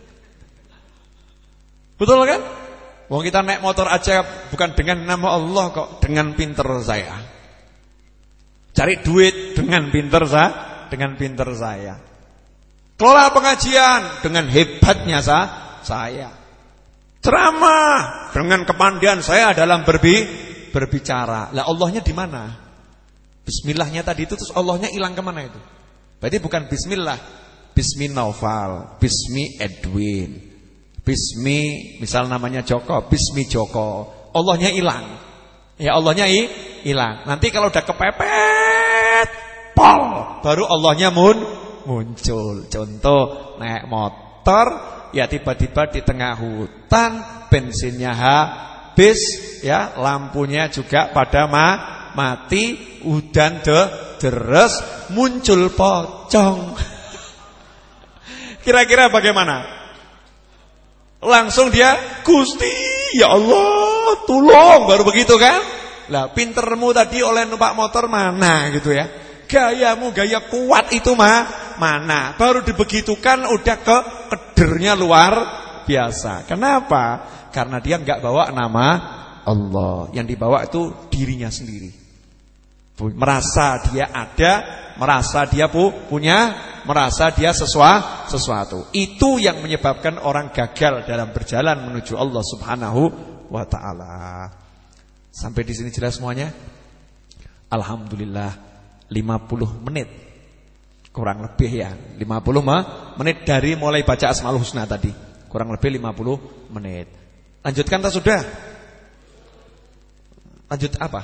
Betul kan? Mau kita naik motor aja bukan dengan nama Allah kok, dengan pinter saya. Cari duit dengan pinter saya. Dengan pinter saya. Kelola pengajian dengan hebatnya sa, saya. Ceramah dengan kepandaian saya dalam berbi, berbicara. Lah Allahnya di mana? Bismillahnya tadi itu terus Allahnya hilang kemana itu? Berarti bukan bismillah. Bismi Naufal, Bismi Edwin, Bismi misal namanya Joko, Bismi Joko. Allahnya hilang. Ya Allahnya hilang. Nanti kalau udah kepepet pol, baru Allahnya mun, muncul. Contoh naik motor, ya tiba-tiba di tengah hutan bensinnya habis, ya lampunya juga pada ma, mati, udan de, deres, muncul pocong. Kira-kira bagaimana? Langsung dia, Gusti, ya Allah, tolong, baru begitu kan? Lah pintermu tadi oleh numpak motor mana gitu ya? Gayamu gaya kuat itu mah mana? Baru dibegitukan udah ke kedernya luar biasa. Kenapa? Karena dia enggak bawa nama Allah. Yang dibawa itu dirinya sendiri. Merasa dia ada, merasa dia punya, merasa dia sesua, sesuatu. Itu yang menyebabkan orang gagal dalam berjalan menuju Allah Subhanahu wa taala. Sampai di sini jelas semuanya? Alhamdulillah. lima puluh menit kurang lebih ya, lima puluh menit dari mulai baca Asmaul Husna tadi. Kurang lebih lima puluh menit. Lanjutkan tak sudah? Lanjut apa?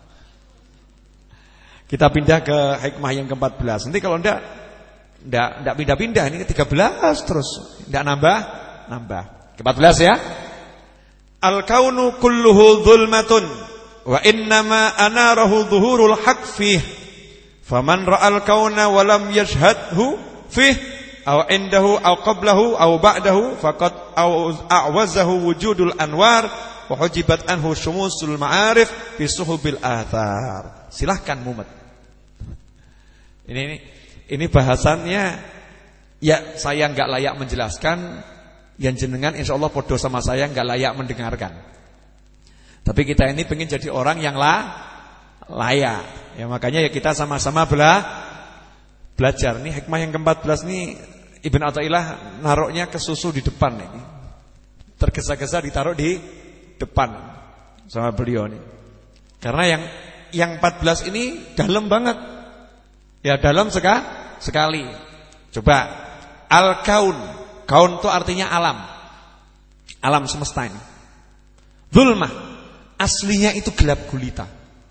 Kita pindah ke hikmah yang ke empat belas. Nanti kalau enggak enggak enggak pindah-pindah, ini ke tiga belas terus. Enggak nambah, nambah. Ke empat belas ya. Al-kaunu kulluhu dhulmatun wa innama anarahu dhuhurul haqq fih. Faman ra'al kauna wa lam yashhadhu fih aw indahu aw qablahu aw ba'dahu faqad a'wazahu wujudul anwar wa hujibat anhu syumusul ma'arif fi suhubil athar. Silahkan mumet. Ini ini ini bahasannya ya saya enggak layak menjelaskan, yang jenengan insyaallah podo sama saya enggak layak mendengarkan. Tapi kita ini pengen jadi orang yang lah, layak. Ya makanya ya kita sama-sama bela, belajar. Nih hikmah yang keempat belas nih Ibn Athaillah naruhnya ke susu di depan ini. Tergesa-gesa ditaruh di depan sama beliau nih. Karena yang yang empat belas ini dalam banget. Ya dalam seka, sekali. Coba al-kaun. Kaun itu artinya alam. Alam semesta ini. Zulmah. Aslinya itu gelap gulita.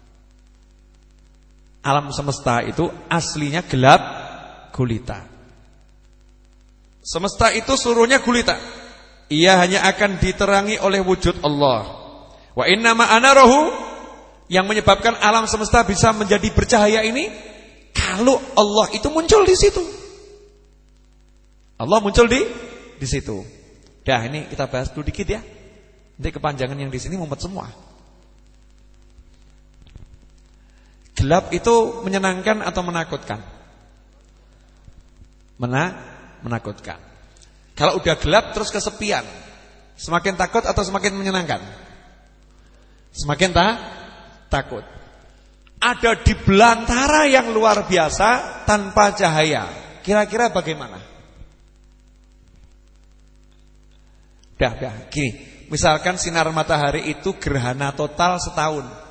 Alam semesta itu aslinya gelap gulita. Semesta itu seluruhnya gulita. Ia hanya akan diterangi oleh wujud Allah. Wa innama anarahu, yang menyebabkan alam semesta bisa menjadi bercahaya ini kalau Allah itu muncul di situ. Allah muncul di di situ. Dah ini kita bahas dulu dikit ya. Nanti kepanjangan yang di sini mumet semua. Gelap itu menyenangkan atau menakutkan? Mena, menakutkan. Kalau udah gelap terus kesepian, semakin takut atau semakin menyenangkan? Semakin ta, takut. Ada di belantara yang luar biasa tanpa cahaya. Kira-kira bagaimana? Dah, dah, gini. Misalkan sinar matahari itu gerhana total setahun.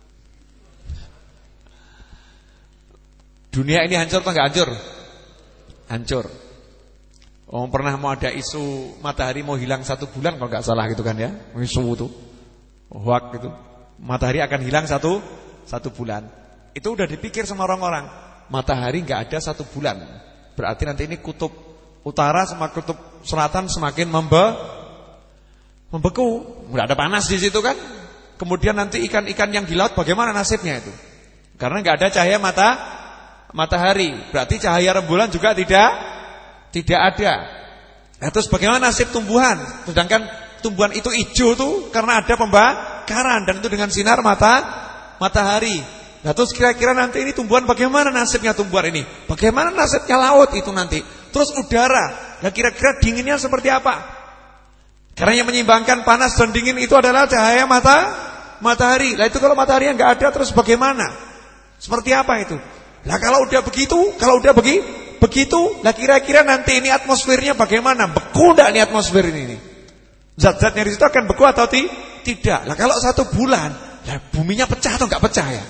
Dunia ini hancur atau enggak hancur? Hancur. Oh, pernah mau ada isu matahari mau hilang satu bulan kalau enggak salah gitu kan ya. Isu itu. Hoak gitu. Matahari akan hilang satu satu bulan. Itu udah dipikir sama orang-orang. Matahari enggak ada satu bulan. Berarti nanti ini kutub utara sama kutub selatan semakin membe membeku. Enggak ada panas di situ kan? Kemudian nanti ikan-ikan yang di laut bagaimana nasibnya itu? Karena enggak ada cahaya mata matahari, berarti cahaya rembulan juga tidak tidak ada. Nah, terus bagaimana nasib tumbuhan? Sedangkan tumbuhan itu hijau tuh karena ada pembakaran dan itu dengan sinar mata matahari. Nah, terus kira-kira nanti ini tumbuhan bagaimana nasibnya tumbuhan ini? Bagaimana nasibnya laut itu nanti? Terus udara. Nah, kira-kira dinginnya seperti apa? Karena yang menyeimbangkan panas dan dingin itu adalah cahaya mata matahari. Nah, itu kalau matahari yang enggak ada terus bagaimana? Seperti apa itu? Lah kalau udah begitu, kalau udah begi, begitu, lah kira-kira nanti ini atmosfernya bagaimana? Beku enggak nih atmosfer ini? Zat-zatnya di situ akan beku atau ti? Tidak. Lah kalau satu bulan, lah buminya pecah atau enggak pecah ya?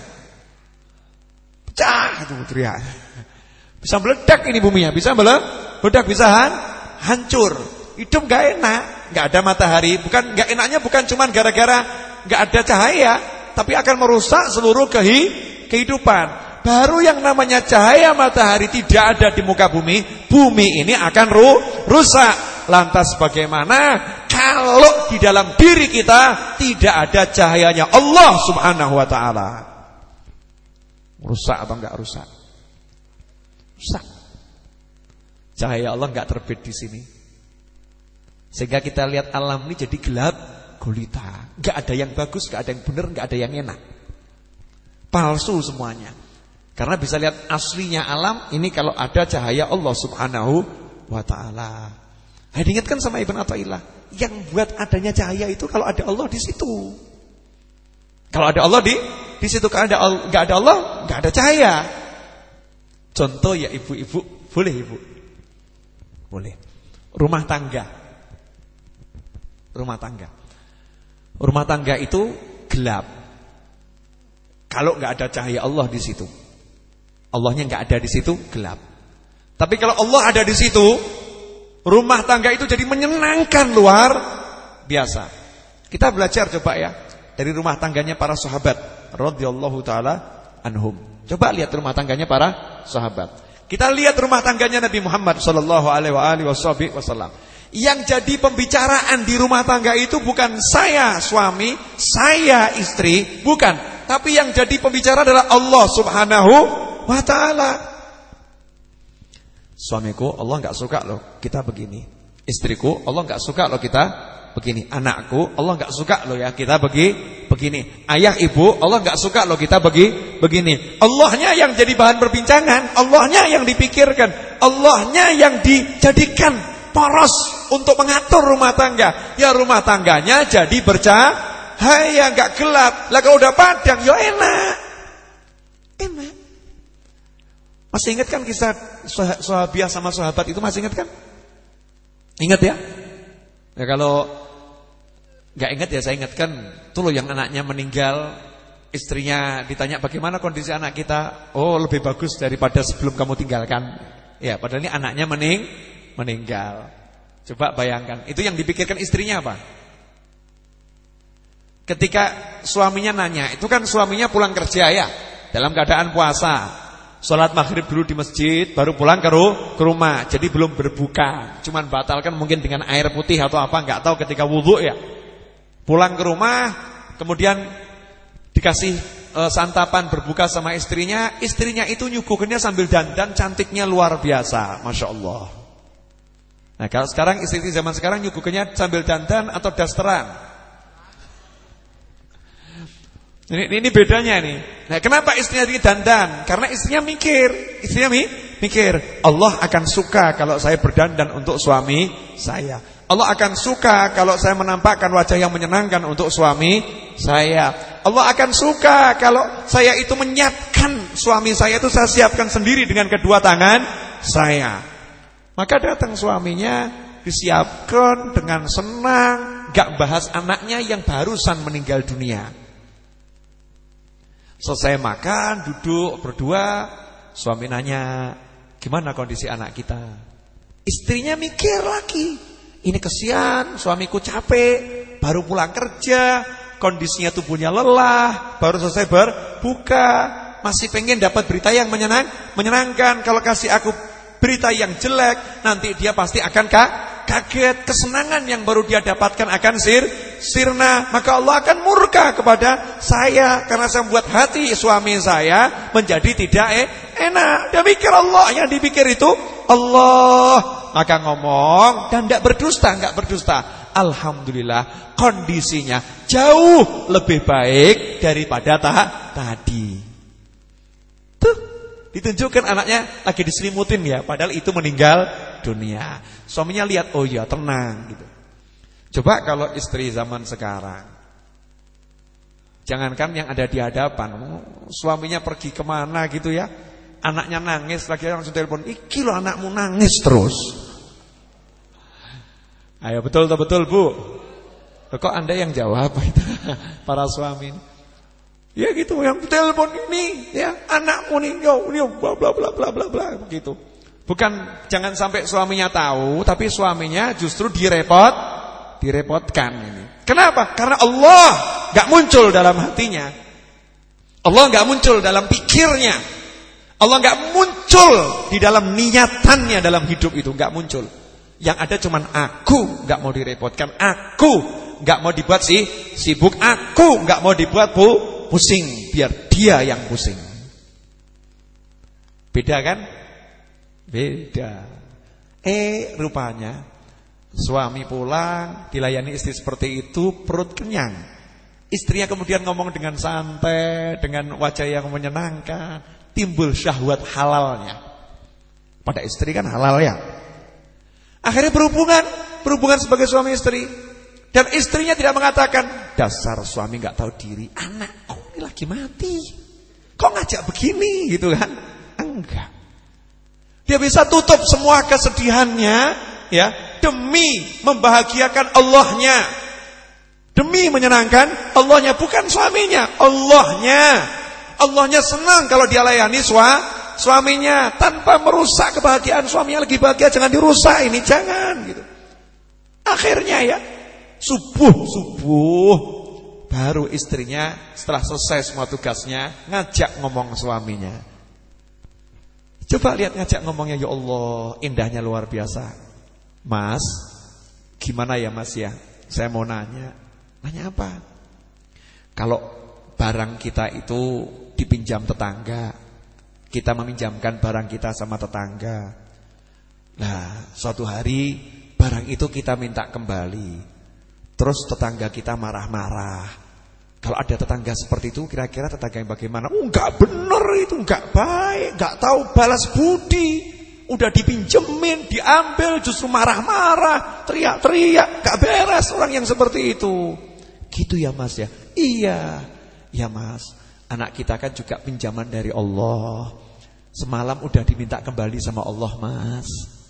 Pecah itu teriak. Bisa meledak ini buminya, bisa meledak, bisa han, hancur. Hidup enggak enak, enggak ada matahari, bukan enggak enaknya bukan cuman gara-gara enggak ada cahaya, tapi akan merusak seluruh kehi, kehidupan. Baru yang namanya cahaya matahari tidak ada di muka bumi, bumi ini akan ru, rusak. Lantas bagaimana kalau di dalam diri kita tidak ada cahayanya Allah Subhanahu wa taala? Rusak atau enggak rusak? Rusak. Cahaya Allah enggak terbit di sini. Sehingga kita lihat alam ini jadi gelap gulita. Enggak ada yang bagus, enggak ada yang benar, enggak ada yang enak. Palsu semuanya. Karena bisa lihat aslinya alam ini kalau ada cahaya Allah Subhanahu wa taala. Nah, diingatkan sama Ibn Athaillah, yang buat adanya cahaya itu kalau ada Allah di situ. Kalau ada Allah di di situ, kalau ada enggak ada Allah, enggak ada cahaya. Contoh ya ibu-ibu, boleh ibu? Boleh. Rumah tangga. Rumah tangga. Rumah tangga itu gelap. Kalau enggak ada cahaya Allah di situ. Allahnya enggak ada di situ, gelap. Tapi kalau Allah ada di situ, rumah tangga itu jadi menyenangkan luar biasa. Kita belajar coba ya dari rumah tangganya para sahabat radhiyallahu taala anhum. Coba lihat rumah tangganya para sahabat. Kita lihat rumah tangganya Nabi Muhammad sallallahu alaihi wasallam. Yang jadi pembicaraan di rumah tangga itu bukan saya suami, saya istri, bukan. Tapi yang jadi pembicara adalah Allah Subhanahu wa ta'ala. Suamiku, Allah enggak suka loh kita begini. Istriku, Allah enggak suka loh kita begini. Anakku, Allah enggak suka loh ya kita begi begini. Ayah ibu, Allah enggak suka loh kita begi begini. Allahnya yang jadi bahan perbincangan, Allahnya yang dipikirkan, Allahnya yang dijadikan poros untuk mengatur rumah tangga. Ya rumah tangganya jadi bercah haya, nggak gelap. Lah kalau udah padang, ya enak. Enak. Masih ingat kan kisah Sahabiah sama sahabat itu, masih ingat kan? Ingat ya? Ya kalau nggak ingat ya saya ingatkan. Tuh loh yang anaknya meninggal, istrinya ditanya bagaimana kondisi anak kita. Oh lebih bagus daripada sebelum kamu tinggalkan. Ya padahal ini anaknya mening meninggal. Coba bayangkan, itu yang dipikirkan istrinya apa? Ketika suaminya nanya, itu kan suaminya pulang kerja ya, dalam keadaan puasa. Sholat maghrib dulu di masjid, baru pulang ke, ru ke rumah. Jadi belum berbuka, cuman batalkan mungkin dengan air putih atau apa, nggak tahu ketika wudhu ya. Pulang ke rumah, kemudian dikasih e, santapan berbuka sama istrinya. Istrinya itu nyuguhinnya sambil dandan, cantiknya luar biasa, Masya Allah. Nah kalau sekarang istri zaman sekarang nyuguhinnya sambil dandan atau dasteran. Ini, ini bedanya nih. Nah, kenapa istrinya ini dandan? Karena istrinya mikir, istrinya mi, mikir, Allah akan suka kalau saya berdandan untuk suami saya. Allah akan suka kalau saya menampakkan wajah yang menyenangkan untuk suami saya. Allah akan suka kalau saya itu menyiapkan suami saya itu saya siapkan sendiri dengan kedua tangan saya. Maka datang suaminya disiapkan dengan senang, gak bahas anaknya yang barusan meninggal dunia. Selesai makan, duduk berdua, suami nanya, gimana kondisi anak kita? Istrinya mikir lagi, ini kesian, suamiku capek, baru pulang kerja, kondisinya tubuhnya lelah, baru selesai berbuka, masih pengen dapat berita yang menyenang, menyenangkan. Kalau kasih aku berita yang jelek, nanti dia pasti akan kaget. Kesenangan yang baru dia dapatkan akan sir, sirna. Maka Allah akan murka kepada saya, karena saya membuat hati suami saya menjadi tidak eh, enak. Dia mikir Allah, yang dipikir itu Allah. Maka ngomong dan tidak berdusta, enggak berdusta. Alhamdulillah kondisinya jauh lebih baik daripada ta tadi. Tuh, ditunjukkan anaknya lagi diselimutin ya, padahal itu meninggal dunia. Suaminya lihat, oh iya tenang gitu. Coba kalau istri zaman sekarang, jangankan yang ada di hadapan, suaminya pergi kemana gitu ya, anaknya nangis, lagi langsung telepon, iki lo anakmu nangis terus. Ayo betul betul bu. Kok anda yang jawab itu para suami? Ya gitu, yang telepon ini ya anakmu nih, yo, yo, bla bla bla bla bla bla begitu. Bukan jangan sampai suaminya tahu, tapi suaminya justru direpot, direpotkan ini. Kenapa? Karena Allah enggak muncul dalam hatinya. Allah enggak muncul dalam pikirnya. Allah enggak muncul di dalam niatannya dalam hidup itu, enggak muncul. Yang ada cuman aku enggak mau direpotkan, aku enggak mau dibuat si sibuk, aku enggak mau dibuat bu, pusing, biar dia yang pusing. Beda kan? Beda. Eh rupanya suami pulang dilayani istri seperti itu, perut kenyang. Istrinya kemudian ngomong dengan santai, dengan wajah yang menyenangkan, timbul syahwat halalnya. Pada istri kan halal ya. Akhirnya berhubungan, berhubungan sebagai suami istri. Dan istrinya tidak mengatakan, dasar suami gak tahu diri, anakku ini lagi mati, kok ngajak begini gitu kan? Enggak. Dia bisa tutup semua kesedihannya ya demi membahagiakan Allahnya, demi menyenangkan Allahnya, bukan suaminya, Allahnya. Allahnya senang kalau dia layani sua, suaminya tanpa merusak kebahagiaan suaminya. Lagi bahagia jangan dirusak ini, jangan gitu. Akhirnya ya subuh-subuh baru istrinya setelah selesai semua tugasnya ngajak ngomong suaminya. Coba lihat ngajak ngomongnya, ya Allah, indahnya luar biasa. Mas, gimana ya mas ya? Saya mau nanya. Nanya apa? Kalau barang kita itu dipinjam tetangga, kita meminjamkan barang kita sama tetangga. Nah, suatu hari barang itu kita minta kembali, terus tetangga kita marah-marah. Kalau ada tetangga seperti itu, kira-kira tetangga yang bagaimana? Oh, enggak benar itu, enggak baik, enggak tahu balas budi. Udah dipinjemin, diambil justru marah-marah, teriak-teriak, enggak beres orang yang seperti itu. gitu ya Mas ya. Iya. Ya Mas, anak kita kan juga pinjaman dari Allah. Semalam udah diminta kembali sama Allah Mas.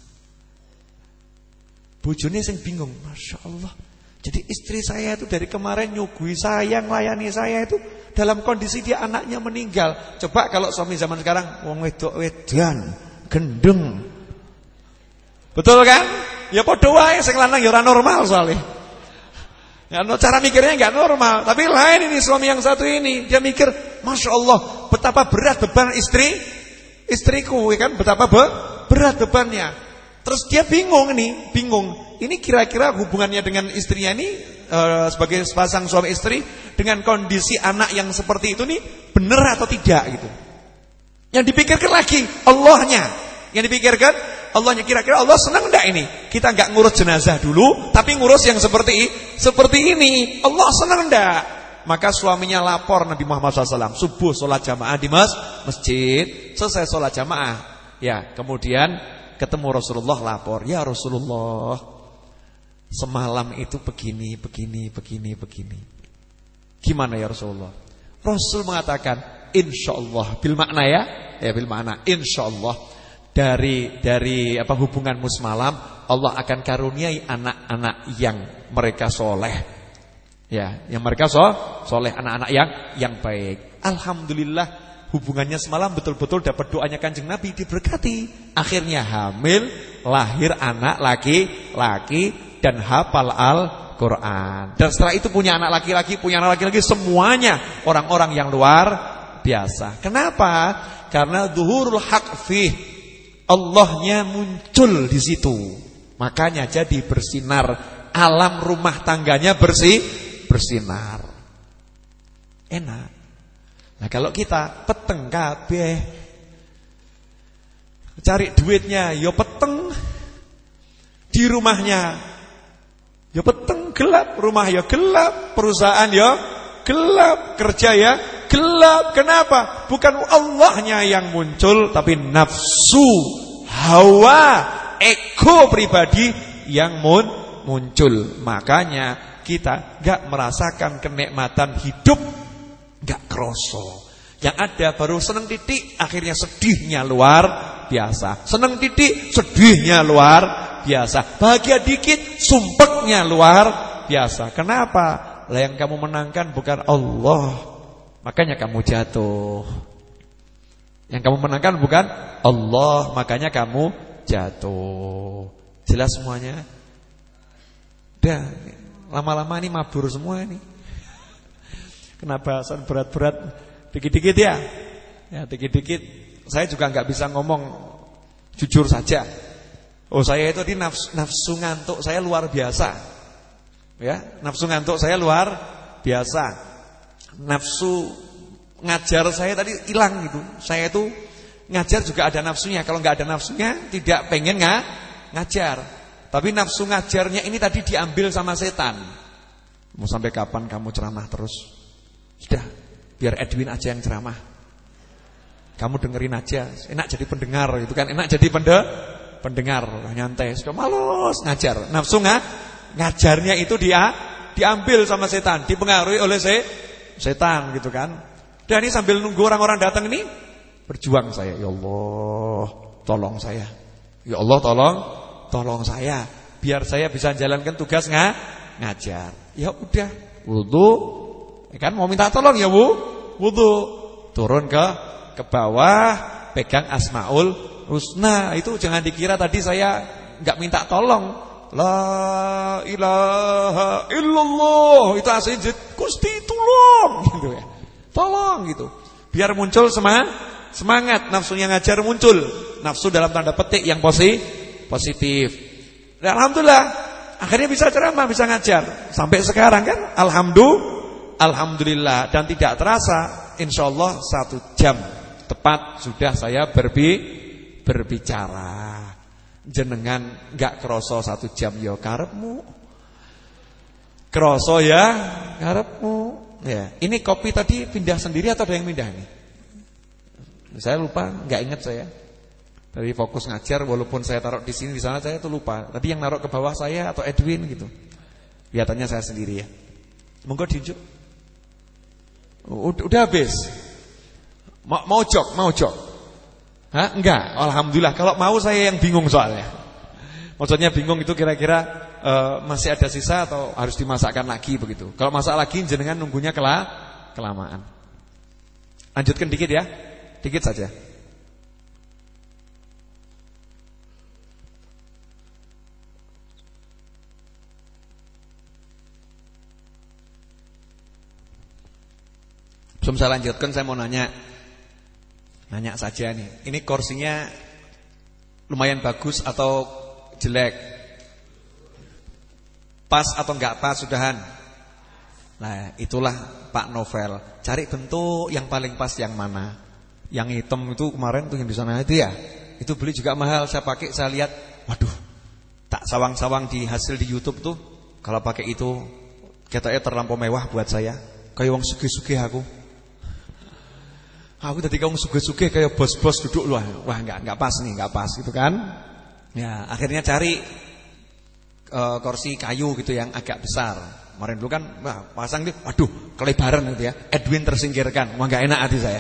Bojone sing bingung, Masya Allah. Jadi istri saya itu dari kemarin nyugui saya, melayani saya itu dalam kondisi dia anaknya meninggal. Coba kalau suami zaman sekarang wong wedok wedan, gendeng. Betul kan? Ya padha wae sing lanang ya ora normal soalnya. Ya, cara mikirnya enggak normal. Tapi lain ini suami yang satu ini, dia mikir, Masya Allah, betapa berat beban istri, istriku, ya kan? Betapa be, berat bebannya. Terus dia bingung nih, bingung. Ini kira-kira hubungannya dengan istrinya ini uh, sebagai sepasang suami istri dengan kondisi anak yang seperti itu nih benar atau tidak gitu. Yang dipikirkan lagi Allahnya. Yang dipikirkan Allahnya, kira-kira Allah senang enggak ini? Kita enggak ngurus jenazah dulu, tapi ngurus yang seperti seperti ini. Allah senang enggak? Maka suaminya lapor Nabi Muhammad shallallahu alaihi wasallam, subuh sholat jamaah di mas, masjid, selesai sholat jamaah. Ya, kemudian ketemu Rasulullah, lapor, ya Rasulullah, semalam itu begini, begini, begini, begini. Gimana ya Rasulullah? Rasul mengatakan, insyaallah, bil makna ya, ya bil makna, insyaallah. Dari dari apa hubunganmu semalam, Allah akan karuniai anak-anak yang mereka soleh, ya, yang mereka so, soleh, anak-anak yang yang baik. Alhamdulillah, hubungannya semalam betul-betul dapat doanya Kanjeng Nabi, diberkati. Akhirnya hamil, lahir anak laki-laki dan hafal Al-Quran. Dan setelah itu punya anak laki-laki, punya anak laki-laki, semuanya orang-orang yang luar biasa. Kenapa? Karena zuhurul haq fih, Allahnya muncul di situ. Makanya jadi bersinar, alam rumah tangganya bersih, bersinar. Enak. Nah kalau kita peteng kabeh, cari duitnya yo peteng, di rumahnya yo peteng, gelap, rumah yo gelap, perusahaan yo gelap, kerja ya gelap. Kenapa? Bukan Allahnya yang muncul, tapi nafsu, hawa, ego pribadi yang mun, muncul. Makanya kita gak merasakan kenikmatan hidup, gak kroso. Yang ada baru seneng titik, akhirnya sedihnya luar biasa. Seneng titik, sedihnya luar biasa. Bahagia dikit, sumpeknya luar biasa. Kenapa? Lah yang kamu menangkan bukan Allah, makanya kamu jatuh. Yang kamu menangkan bukan Allah, makanya kamu jatuh. Jelas semuanya? Udah, lama-lama ini mabur semua ini. Kena bahasan berat-berat dikit-dikit ya. Ya dikit-dikit. Saya juga nggak bisa ngomong jujur saja. Oh saya itu di nafsu, nafsu ngantuk saya luar biasa. Ya, nafsu ngantuk saya luar biasa. Nafsu ngajar saya tadi hilang gitu. Saya itu ngajar juga ada nafsunya. Kalau nggak ada nafsunya tidak pengen nggak ngajar. Tapi nafsu ngajarnya ini tadi diambil sama setan. Mau sampai kapan kamu ceramah terus? Sudah, biar Edwin aja yang ceramah. Kamu dengerin aja. Enak jadi pendengar gitu kan. Enak jadi pende, pendengar. Nyantai, sudah malas ngajar. Nafsu nggak ngajarnya itu dia diambil sama setan, dipengaruhi oleh se, setan gitu kan. Dan ini sambil nunggu orang-orang datang ini berjuang saya, ya Allah, tolong saya. Ya Allah, tolong, tolong saya biar saya bisa jalankan tugas nga, ngajar. Ya udah, wudu, ya kan mau minta tolong ya, Bu. Wudu, turun ke ke bawah, pegang Asmaul Husna. Itu jangan dikira tadi saya enggak minta tolong. La ilaha illallah, itu aslinya Gusti tolong gitu ya. Tolong gitu. Biar muncul semangat, semangat nafsunya ngajar muncul. Nafsu dalam tanda petik yang posi, positif. Dan alhamdulillah akhirnya bisa ceramah, bisa ngajar. Sampai sekarang kan alhamdulillah, alhamdulillah dan tidak terasa insyaallah satu jam tepat sudah saya berbi, berbicara. Jenengan gak kroso satu jam ya karepmu, kroso ya karepmu. Ya, ini kopi tadi pindah sendiri atau ada yang pindah nih? Saya lupa, nggak ingat saya. Dari fokus ngajar, walaupun saya taruh di sini di sana saya tuh lupa. Tadi yang naruh ke bawah saya atau Edwin gitu. Kelihatannya saya sendiri ya. Monggo diunjuk. Udah habis. Mau mau jok, mau jok. Hah? Enggak. Alhamdulillah. Kalau mau saya yang bingung soalnya. Maksudnya bingung itu kira-kira uh, masih ada sisa atau harus dimasakkan lagi begitu. Kalau masak lagi jenengan nunggunya kela kelamaan. Lanjutkan dikit ya. Dikit saja. Sebelum saya lanjutkan, saya mau nanya. Nanya saja nih. Ini kursinya lumayan bagus atau jelek? Pas atau enggak pas sudahan? Nah, itulah Pak Novel. Cari bentuk yang paling pas yang mana? Yang hitam itu kemarin tuh yang di sana itu ya. Itu beli juga mahal. Saya pakai, saya lihat, waduh, tak sawang-sawang di hasil di YouTube tuh. Kalau pakai itu katanya terlampau mewah buat saya. Kayak wong sugih-sugih aku. Aku tadi kamu suge-suge kayak bos-bos duduk loh. Wah enggak, enggak pas nih, enggak pas gitu kan. Ya akhirnya cari uh, kursi kayu gitu yang agak besar. Kemarin dulu kan wah, pasang nih, waduh kelebaran gitu ya. Edwin tersingkirkan, wah enggak enak hati saya.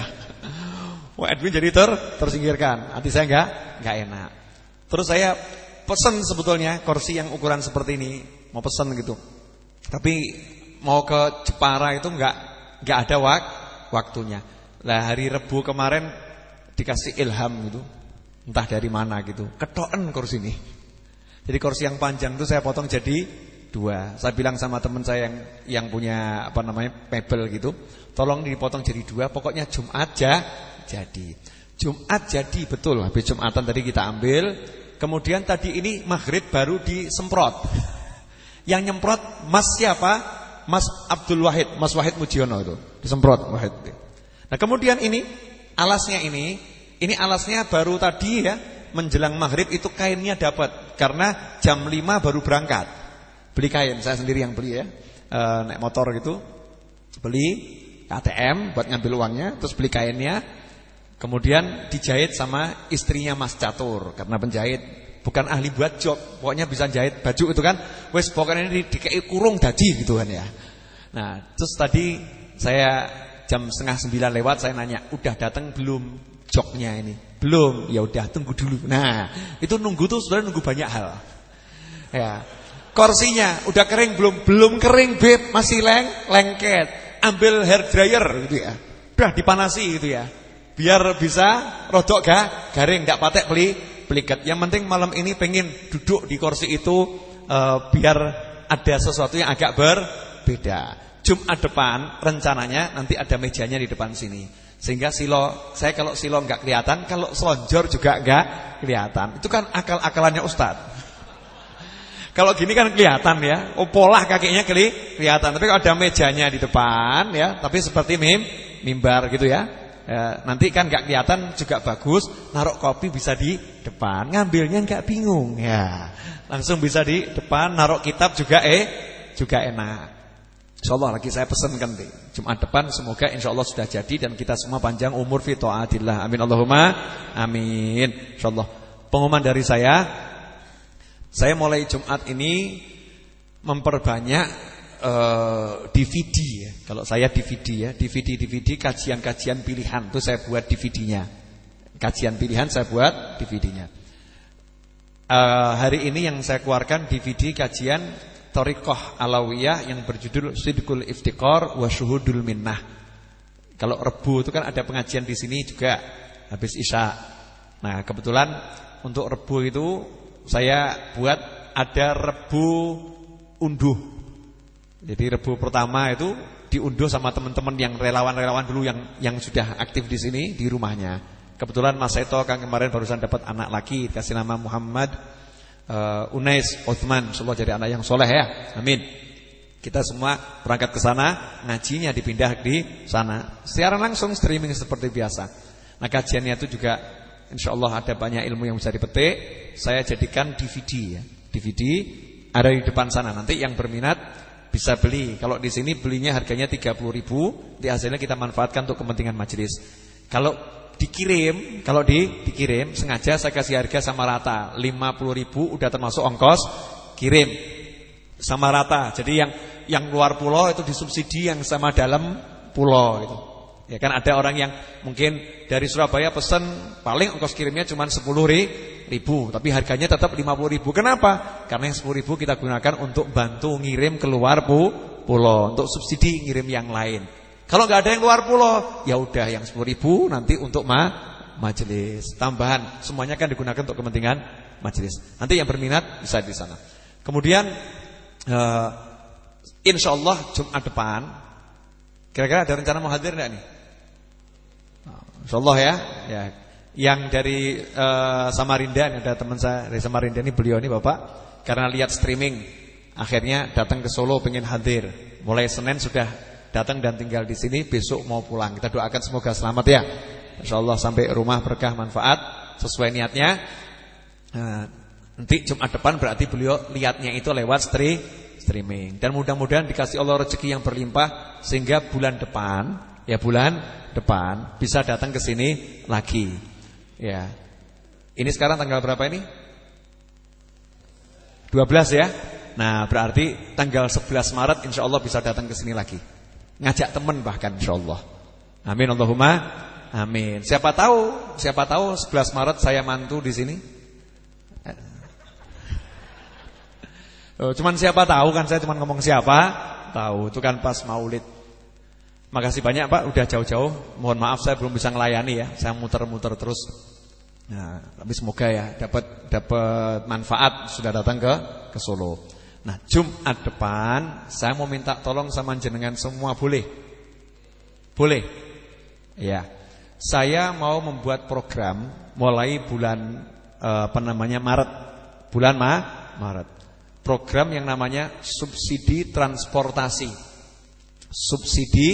Wah Edwin jadi ter tersingkirkan, hati saya enggak, enggak enak. Terus saya pesen sebetulnya kursi yang ukuran seperti ini. Mau pesen gitu. Tapi mau ke Jepara itu enggak, enggak ada wak waktunya. Lah hari Rebu kemarin dikasih ilham gitu. Entah dari mana gitu. Ketoken kursi ini. Jadi kursi yang panjang itu saya potong jadi dua. Saya bilang sama teman saya yang yang punya apa namanya mebel gitu, tolong dipotong jadi dua. Pokoknya Jumat aja jadi. Jumat jadi betul. Habis Jumatan tadi kita ambil. Kemudian tadi ini maghrib baru disemprot. Yang nyemprot Mas siapa? Mas Abdul Wahid, Mas Wahid Mujiono itu. Disemprot Wahid. Nah kemudian ini alasnya ini, ini alasnya baru tadi ya menjelang maghrib itu kainnya dapat karena jam lima baru berangkat. Beli kain, saya sendiri yang beli ya, e, naik motor gitu, beli K T M buat ngambil uangnya, terus beli kainnya, kemudian dijahit sama istrinya Mas Catur karena penjahit bukan ahli buat job, pokoknya bisa jahit baju itu kan, wes pokoknya ini dikei kurung dadi gitu kan ya. Nah terus tadi saya jam setengah sembilan lewat saya nanya, udah datang belum joknya ini? Belum, ya udah tunggu dulu. Nah itu nunggu tuh sudah nunggu banyak hal. Ya, kursinya udah kering belum? Belum kering beb, masih leng lengket. Ambil hair dryer gitu ya, udah dipanasi gitu ya, biar bisa rodok ga garing, nggak patek beli pelikat. Yang penting malam ini pengen duduk di kursi itu uh, biar ada sesuatu yang agak berbeda. Jumat depan rencananya nanti ada mejanya di depan sini. Sehingga silo, saya kalau silo enggak kelihatan, kalau selonjor juga enggak kelihatan. Itu kan akal-akalannya Ustaz. Kalau gini kan kelihatan ya, oh polah kakinya keli, kelihatan. Tapi kalau ada mejanya di depan ya, tapi seperti mim, mimbar gitu ya. Ya nanti kan enggak kelihatan juga bagus, naruh kopi bisa di depan, ngambilnya enggak bingung ya. Langsung bisa di depan, naruh kitab juga eh juga enak. InsyaAllah lagi saya pesankan deh Jumat depan semoga insyaAllah sudah jadi dan kita semua panjang umur fi ta'atillah. Amin Allahumma amin. InsyaAllah. Pengumuman dari saya, saya mulai Jumat ini memperbanyak uh, D V D ya. Kalau saya D V D ya, D V D D V D kajian-kajian pilihan itu saya buat D V D-nya. Kajian pilihan saya buat D V D-nya. Uh, hari ini yang saya keluarkan D V D kajian Thariqah Alawiyah yang berjudul Sidqul Iftiqar wa Syuhudul Minnah. Kalau Rebu itu kan ada pengajian di sini juga habis Isya. Nah, kebetulan untuk Rebu itu saya buat ada Rebu unduh. Jadi Rebu pertama itu diunduh sama teman-teman yang relawan-relawan dulu yang yang sudah aktif di sini di rumahnya. Kebetulan Mas Seto kan kemarin barusan dapat anak lagi dikasih nama Muhammad Uh, Unais Uthman, insyaallah jadi anak yang soleh ya. Amin. Kita semua berangkat ke sana, ngajinya dipindah di sana. Siaran langsung streaming seperti biasa. Nah, kajiannya itu juga insyaallah ada banyak ilmu yang bisa dipetik. Saya jadikan D V D ya. D V D ada di depan sana. Nanti yang berminat bisa beli. Kalau di sini belinya harganya tiga puluh ribu, di hasilnya kita manfaatkan untuk kepentingan majelis. Kalau dikirim, kalau di, dikirim sengaja saya kasih harga sama rata lima puluh ribu udah termasuk ongkos kirim sama rata. Jadi yang yang luar pulau itu disubsidi yang sama dalam pulau gitu. Ya kan ada orang yang mungkin dari Surabaya pesen paling ongkos kirimnya cuma sepuluh ribu, tapi harganya tetap lima puluh ribu. Kenapa? Karena yang sepuluh ribu kita gunakan untuk bantu ngirim keluar pulau, untuk subsidi ngirim yang lain. Kalau nggak ada yang keluar pulau, ya udah yang sepuluh ribu nanti untuk ma majelis tambahan. Semuanya kan digunakan untuk kepentingan majelis. Nanti yang berminat bisa di sana. Kemudian uh, insya Allah Jumat depan, kira-kira ada rencana mau hadir enggak nih? Insyaallah ya, ya. Yang dari uh, Samarinda, ada teman saya dari Samarinda ini, beliau ini Bapak, karena lihat streaming akhirnya datang ke Solo pengen hadir. Mulai Senin sudah datang dan tinggal di sini, besok mau pulang. Kita doakan semoga selamat ya. Insyaallah sampai rumah berkah manfaat sesuai niatnya. Nah, nanti Jumat depan berarti beliau lihatnya itu lewat stream, streaming. Dan mudah-mudahan dikasih Allah rezeki yang berlimpah sehingga bulan depan, ya bulan depan bisa datang ke sini lagi. Ya. Ini sekarang tanggal berapa ini? dua belas ya. Nah, berarti tanggal sebelas Maret insyaallah bisa datang ke sini lagi. Ngajak teman bahkan insyaallah. Amin Allahumma amin. Siapa tahu, siapa tahu sebelas Maret saya mantu di sini. Oh, cuman siapa tahu kan, saya cuman ngomong siapa tahu. Itu kan pas Maulid. Makasih banyak Pak, udah jauh-jauh. Mohon maaf saya belum bisa ngelayani ya. Saya muter-muter terus. Nah, tapi semoga ya dapat dapat manfaat sudah datang ke ke Solo. Nah, Jumat depan saya mau minta tolong sama jenengan semua, boleh? Boleh? Ya. Saya mau membuat program mulai bulan eh, apa namanya Maret. Bulan Ma Maret. Program yang namanya subsidi transportasi. Subsidi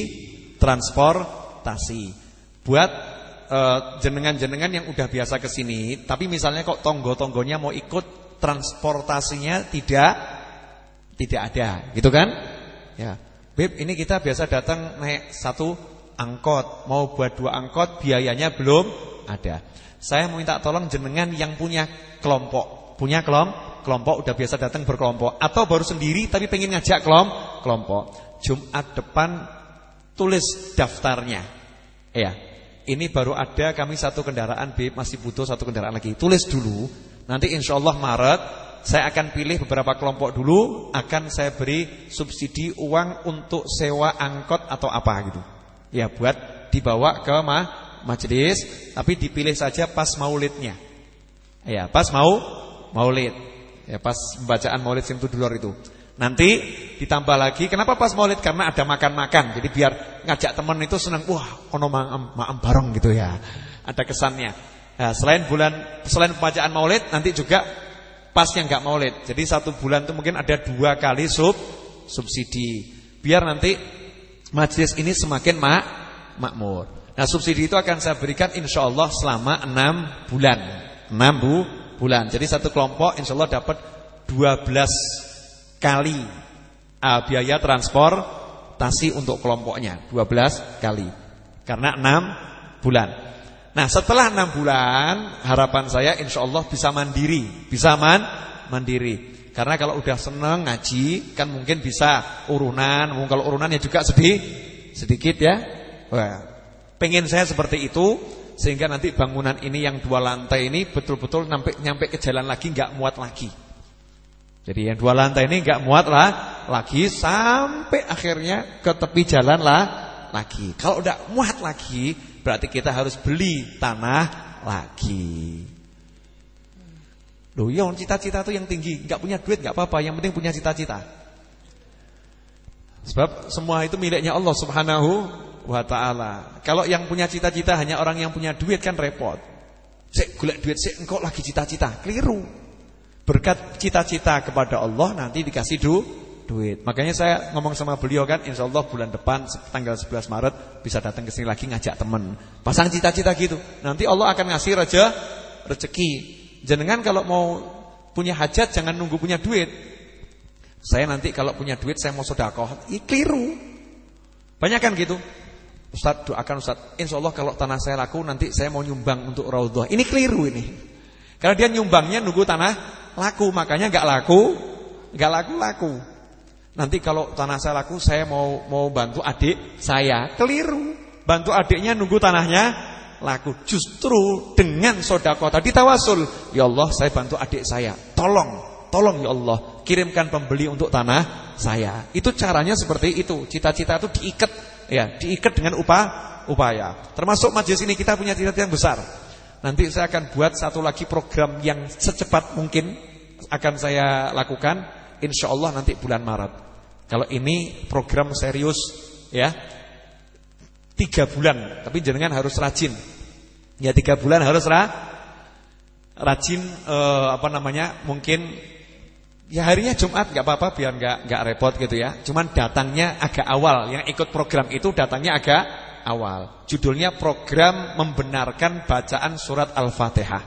transportasi. Buat uh, jenengan-jenengan yang udah biasa kesini, tapi misalnya kok tonggo-tonggonya mau ikut transportasinya tidak tidak ada, gitu kan? Ya, Beb, ini kita biasa datang naik satu angkot, mau buat dua angkot, biayanya belum ada. Saya mau minta tolong jenengan yang punya kelompok, punya kelompok, kelompok udah biasa datang berkelompok, atau baru sendiri tapi pengen ngajak kelompok, kelompok. Jumat depan tulis daftarnya. Ya, ini baru ada kami satu kendaraan, Beb, masih butuh satu kendaraan lagi. Tulis dulu. Nanti insyaallah Maret saya akan pilih beberapa kelompok dulu, akan saya beri subsidi uang untuk sewa angkot atau apa gitu. Ya, buat dibawa ke ma majelis, tapi dipilih saja pas maulidnya. Ya, pas mau maulid. Ya, pas pembacaan maulid Simtu Dulur itu. Nanti ditambah lagi, kenapa pas maulid? Karena ada makan-makan. Jadi biar ngajak teman itu senang, wah, ono maam bareng gitu ya. Ada kesannya. Nah, selain bulan selain pembacaan maulid, nanti juga pas yang enggak maulid. Jadi satu bulan itu mungkin ada dua kali sub subsidi. Biar nanti majelis ini semakin mak makmur. Nah, subsidi itu akan saya berikan insyaallah selama enam bulan. enam bu, bulan. Jadi satu kelompok insyaallah dapat dua belas kali uh, biaya transportasi untuk kelompoknya, dua belas kali. Karena enam bulan. Nah, setelah enam bulan harapan saya insyaallah bisa mandiri, bisa man mandiri. Karena kalau udah seneng ngaji kan mungkin bisa urunan, mungkin kalau urunan ya juga sedih sedikit ya. Wah, pengen saya seperti itu sehingga nanti bangunan ini yang dua lantai ini betul-betul nyampe nyampe ke jalan lagi, enggak muat lagi. Jadi yang dua lantai ini enggak muat lah lagi sampai akhirnya ke tepi jalan lah lagi. Kalau udah muat lagi berarti kita harus beli tanah lagi. Loh, ya cita-cita itu yang tinggi, enggak punya duit enggak apa-apa, yang penting punya cita-cita. Sebab semua itu miliknya Allah Subhanahu wa taala. Kalau yang punya cita-cita hanya orang yang punya duit kan repot. Sik golek duit sik engkau lagi cita-cita, keliru. Berkat cita-cita kepada Allah nanti dikasih du, duit. Makanya saya ngomong sama beliau kan, insyaallah bulan depan tanggal sebelas Maret bisa datang ke sini lagi ngajak teman. Pasang cita-cita gitu. Nanti Allah akan ngasih raja rezeki. Jenengan kalau mau punya hajat jangan nunggu punya duit. Saya nanti kalau punya duit saya mau sedekah. Ih, keliru. Banyak kan gitu. Ustaz doakan Ustaz, insyaallah kalau tanah saya laku nanti saya mau nyumbang untuk raudhah. Ini keliru ini. Karena dia nyumbangnya nunggu tanah laku, makanya enggak laku, enggak laku-laku. Nanti kalau tanah saya laku, saya mau mau bantu adik saya. Keliru. Bantu adiknya nunggu tanahnya laku. Justru dengan sedekah tadi tawasul. Ya Allah, saya bantu adik saya. Tolong, tolong ya Allah, kirimkan pembeli untuk tanah saya. Itu caranya seperti itu. Cita-cita itu diikat, ya, diikat dengan upah, upaya. Termasuk majelis ini kita punya cita-cita yang besar. Nanti saya akan buat satu lagi program yang secepat mungkin akan saya lakukan, insya Allah nanti bulan Maret. Kalau ini program serius, ya, tiga bulan, tapi jenengan harus rajin. Ya, tiga bulan harus ra, rajin, eh, apa namanya, mungkin ya harinya Jumat nggak apa-apa biar nggak nggak repot gitu ya. Cuman datangnya agak awal. Yang ikut program itu datangnya agak awal. Judulnya program membenarkan bacaan surat Al-Fatihah.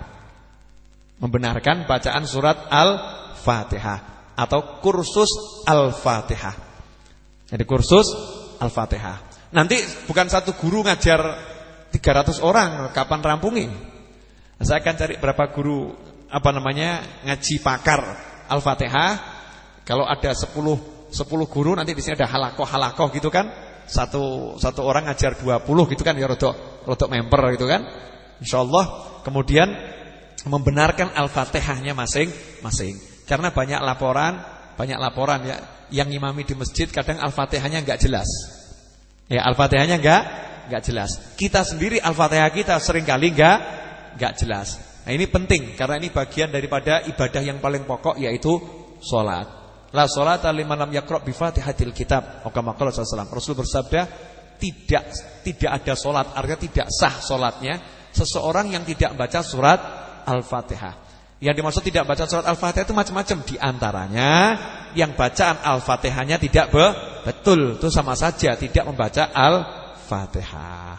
Membenarkan bacaan surat Al-Fatihah atau kursus Al-Fatihah. Jadi kursus Al-Fatihah. Nanti bukan satu guru ngajar tiga ratus orang, kapan rampungin? Saya akan cari berapa guru apa namanya ngaji pakar Al-Fatihah. Kalau ada sepuluh sepuluh guru, nanti di sini ada halakoh-halakoh gitu kan. Satu satu orang ngajar dua puluh gitu kan, ya rodok rodok member gitu kan. Insyaallah kemudian membenarkan Al-Fatihahnya masing-masing. Karena banyak laporan, banyak laporan ya, yang imami di masjid kadang Al-Fatihahnya enggak jelas. Ya, Al-Fatihahnya enggak enggak jelas. Kita sendiri Al-Fatihah kita seringkali enggak enggak jelas. Nah, ini penting karena ini bagian daripada ibadah yang paling pokok, yaitu salat. La sholata liman lam yaqra bi Fatihatil kitab. Kama qala sallallahu alaihi wasallam. Rasul bersabda, tidak tidak ada salat, artinya tidak sah salatnya seseorang yang tidak baca surat Al-Fatihah. Yang dimaksud tidak baca surat Al-Fatihah itu macam-macam. Di antaranya yang bacaan Al-Fatihahnya tidak be betul, itu sama saja tidak membaca Al-Fatihah.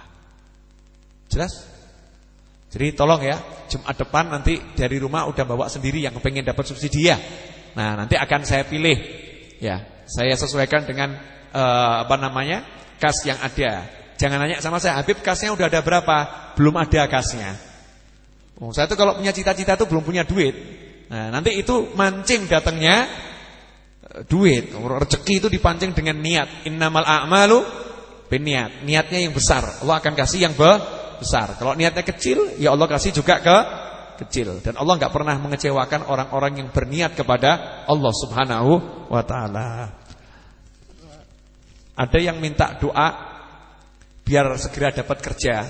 Jelas? Jadi tolong ya, Jumat depan nanti dari rumah udah bawa sendiri yang pengen dapat subsidi ya. Nah, nanti akan saya pilih. Ya, saya sesuaikan dengan uh, apa namanya? kas yang ada. Jangan nanya sama saya, Habib kasnya udah ada berapa? Belum ada kasnya. Oh, saya tuh kalau punya cita-cita tuh belum punya duit. Nah, nanti itu mancing datangnya uh, duit. Rezeki itu dipancing dengan niat. Innamal a'malu binniat. Niatnya yang besar, Allah akan kasih yang be besar. Kalau niatnya kecil, ya Allah kasih juga ke kecil. Dan Allah enggak pernah mengecewakan orang-orang yang berniat kepada Allah Subhanahu wa taala. Ada yang minta doa biar segera dapat kerja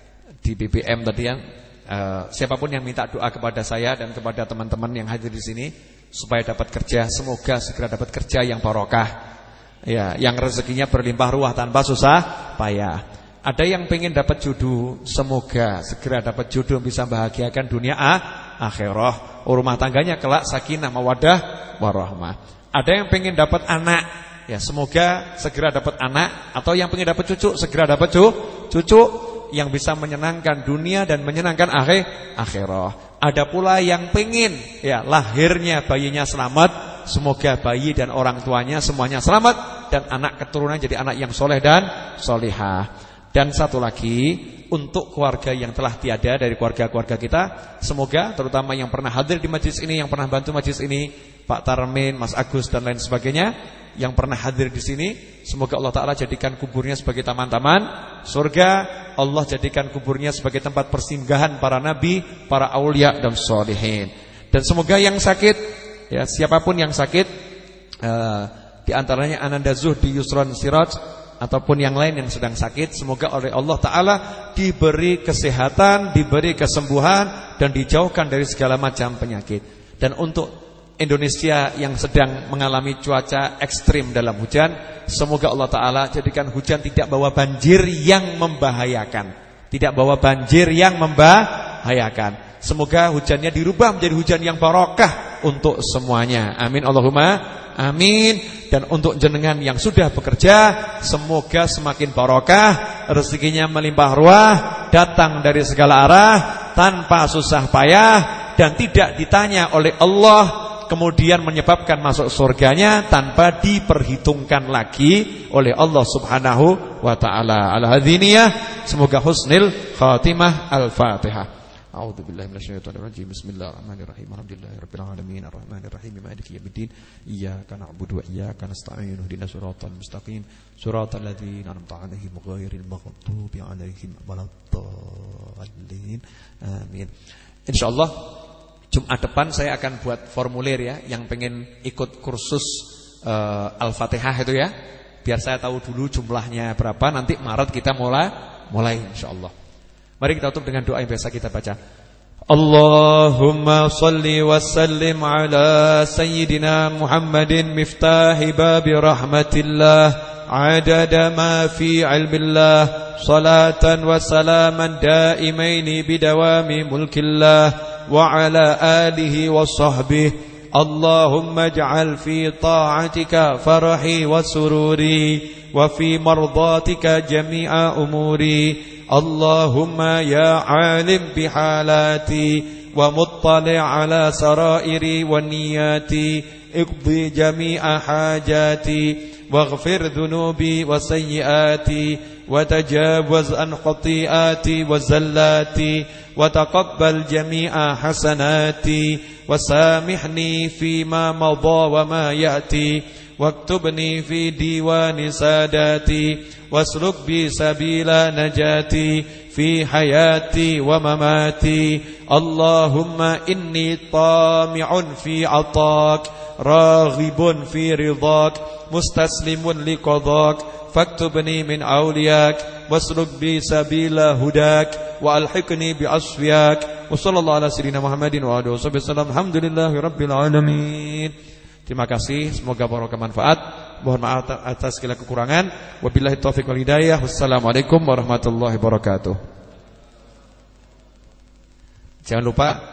di B B M tadi yang uh, siapapun yang minta doa kepada saya dan kepada teman-teman yang hadir di sini supaya dapat kerja, semoga segera dapat kerja yang barokah. Ya, yang rezekinya berlimpah ruah tanpa susah payah. Ada yang pengen dapat jodoh, semoga segera dapat jodoh bisa bahagiakan dunia ah, akhirah. Rumah tangganya kelak sakinah mawaddah warahmah. Ada yang pengen dapat anak, ya semoga segera dapat anak. Atau yang pengen dapat cucu, segera dapat cu, cucu yang bisa menyenangkan dunia dan menyenangkan akhir akhirah. Ada pula yang pengen ya lahirnya bayinya selamat, semoga bayi dan orang tuanya semuanya selamat dan anak keturunan jadi anak yang soleh dan solihah. Dan satu lagi untuk keluarga yang telah tiada dari keluarga-keluarga kita, semoga terutama yang pernah hadir di majelis ini, yang pernah bantu majelis ini, Pak Tarmin, Mas Agus dan lain sebagainya, yang pernah hadir di sini, semoga Allah Ta'ala jadikan kuburnya sebagai taman-taman surga. Allah jadikan kuburnya sebagai tempat persinggahan para nabi, para aulia dan sholihin. Dan semoga yang sakit, ya siapapun yang sakit, uh, di antaranya Ananda Zuhdi Yusron Siraj ataupun yang lain yang sedang sakit, semoga oleh Allah Ta'ala diberi kesehatan, diberi kesembuhan dan dijauhkan dari segala macam penyakit. Dan untuk Indonesia yang sedang mengalami cuaca ekstrim dalam hujan, semoga Allah Ta'ala jadikan hujan tidak bawa banjir yang membahayakan, tidak bawa banjir yang membahayakan. Semoga hujannya dirubah menjadi hujan yang barokah untuk semuanya. Amin Allahumma amin. Dan untuk jenengan yang sudah bekerja, semoga semakin barokah, rezekinya melimpah ruah, datang dari segala arah tanpa susah payah dan tidak ditanya oleh Allah, kemudian menyebabkan masuk surganya tanpa diperhitungkan lagi oleh Allah Subhanahu wa taala. Al-hadziniyah, semoga husnul khatimah. Al-Fatihah. A'udzubillahi minasyaitonir rajim. Bismillahirrahmanirrahim. Alhamdulillahirabbil alamin arrahmanir rahim maliki yaumiddin. Iyyaka na'budu wa iyyaka nasta'in. Ihdinas siratal mustaqim. Siratal ladzina an'amta 'alaihim ghairil maghdubi 'alaihim waladdallin. Amin. Insyaallah Jumat depan saya akan buat formulir ya, yang pengen ikut kursus uh, Al-Fatihah itu ya. Biar saya tahu dulu jumlahnya berapa, nanti Maret kita mulai mulai insyaallah. Mari kita tutup dengan doa yang biasa kita baca. Allahumma salli wa sallim ala sayyidina Muhammadin miftahi babi rahmatillah adada ma fi ilmillah salatan wa salaman daimaini bidawami mulkillah wa ala alihi wa sahbihi. Allahumma ij'al fi ta'atika farahi wa sururi wa fi mardatika jami'a umuri. Allahumma ya alim bihalati wa muttali' ala sarairi wa niyati iqdi jami'a hajati waghfir dhunubi wa sayyiati wa tajawaz an khati'ati wa zallati wa taqabbal jami'a hasanati wa samihni fima madha wa ma ya'ti واكتبني في ديوان ساداتي واسلك بي سبيل نجاتي في حياتي ومماتي. اللهم إني طامع في عطاك راغب في رضاك مستسلم لقضاك فاكتبني من أولياك واسلك بي سبيل هداك وألحقني بأصفياك. وصلى الله على سيدنا محمد وآله وصحبه وسلم. الحمد لله رب العالمين. Terima kasih, semoga barokah manfaat. Mohon maaf atas segala kekurangan. Wabillahi taufiq wal hidayah. Wassalamualaikum warahmatullahi wabarakatuh. Jangan lupa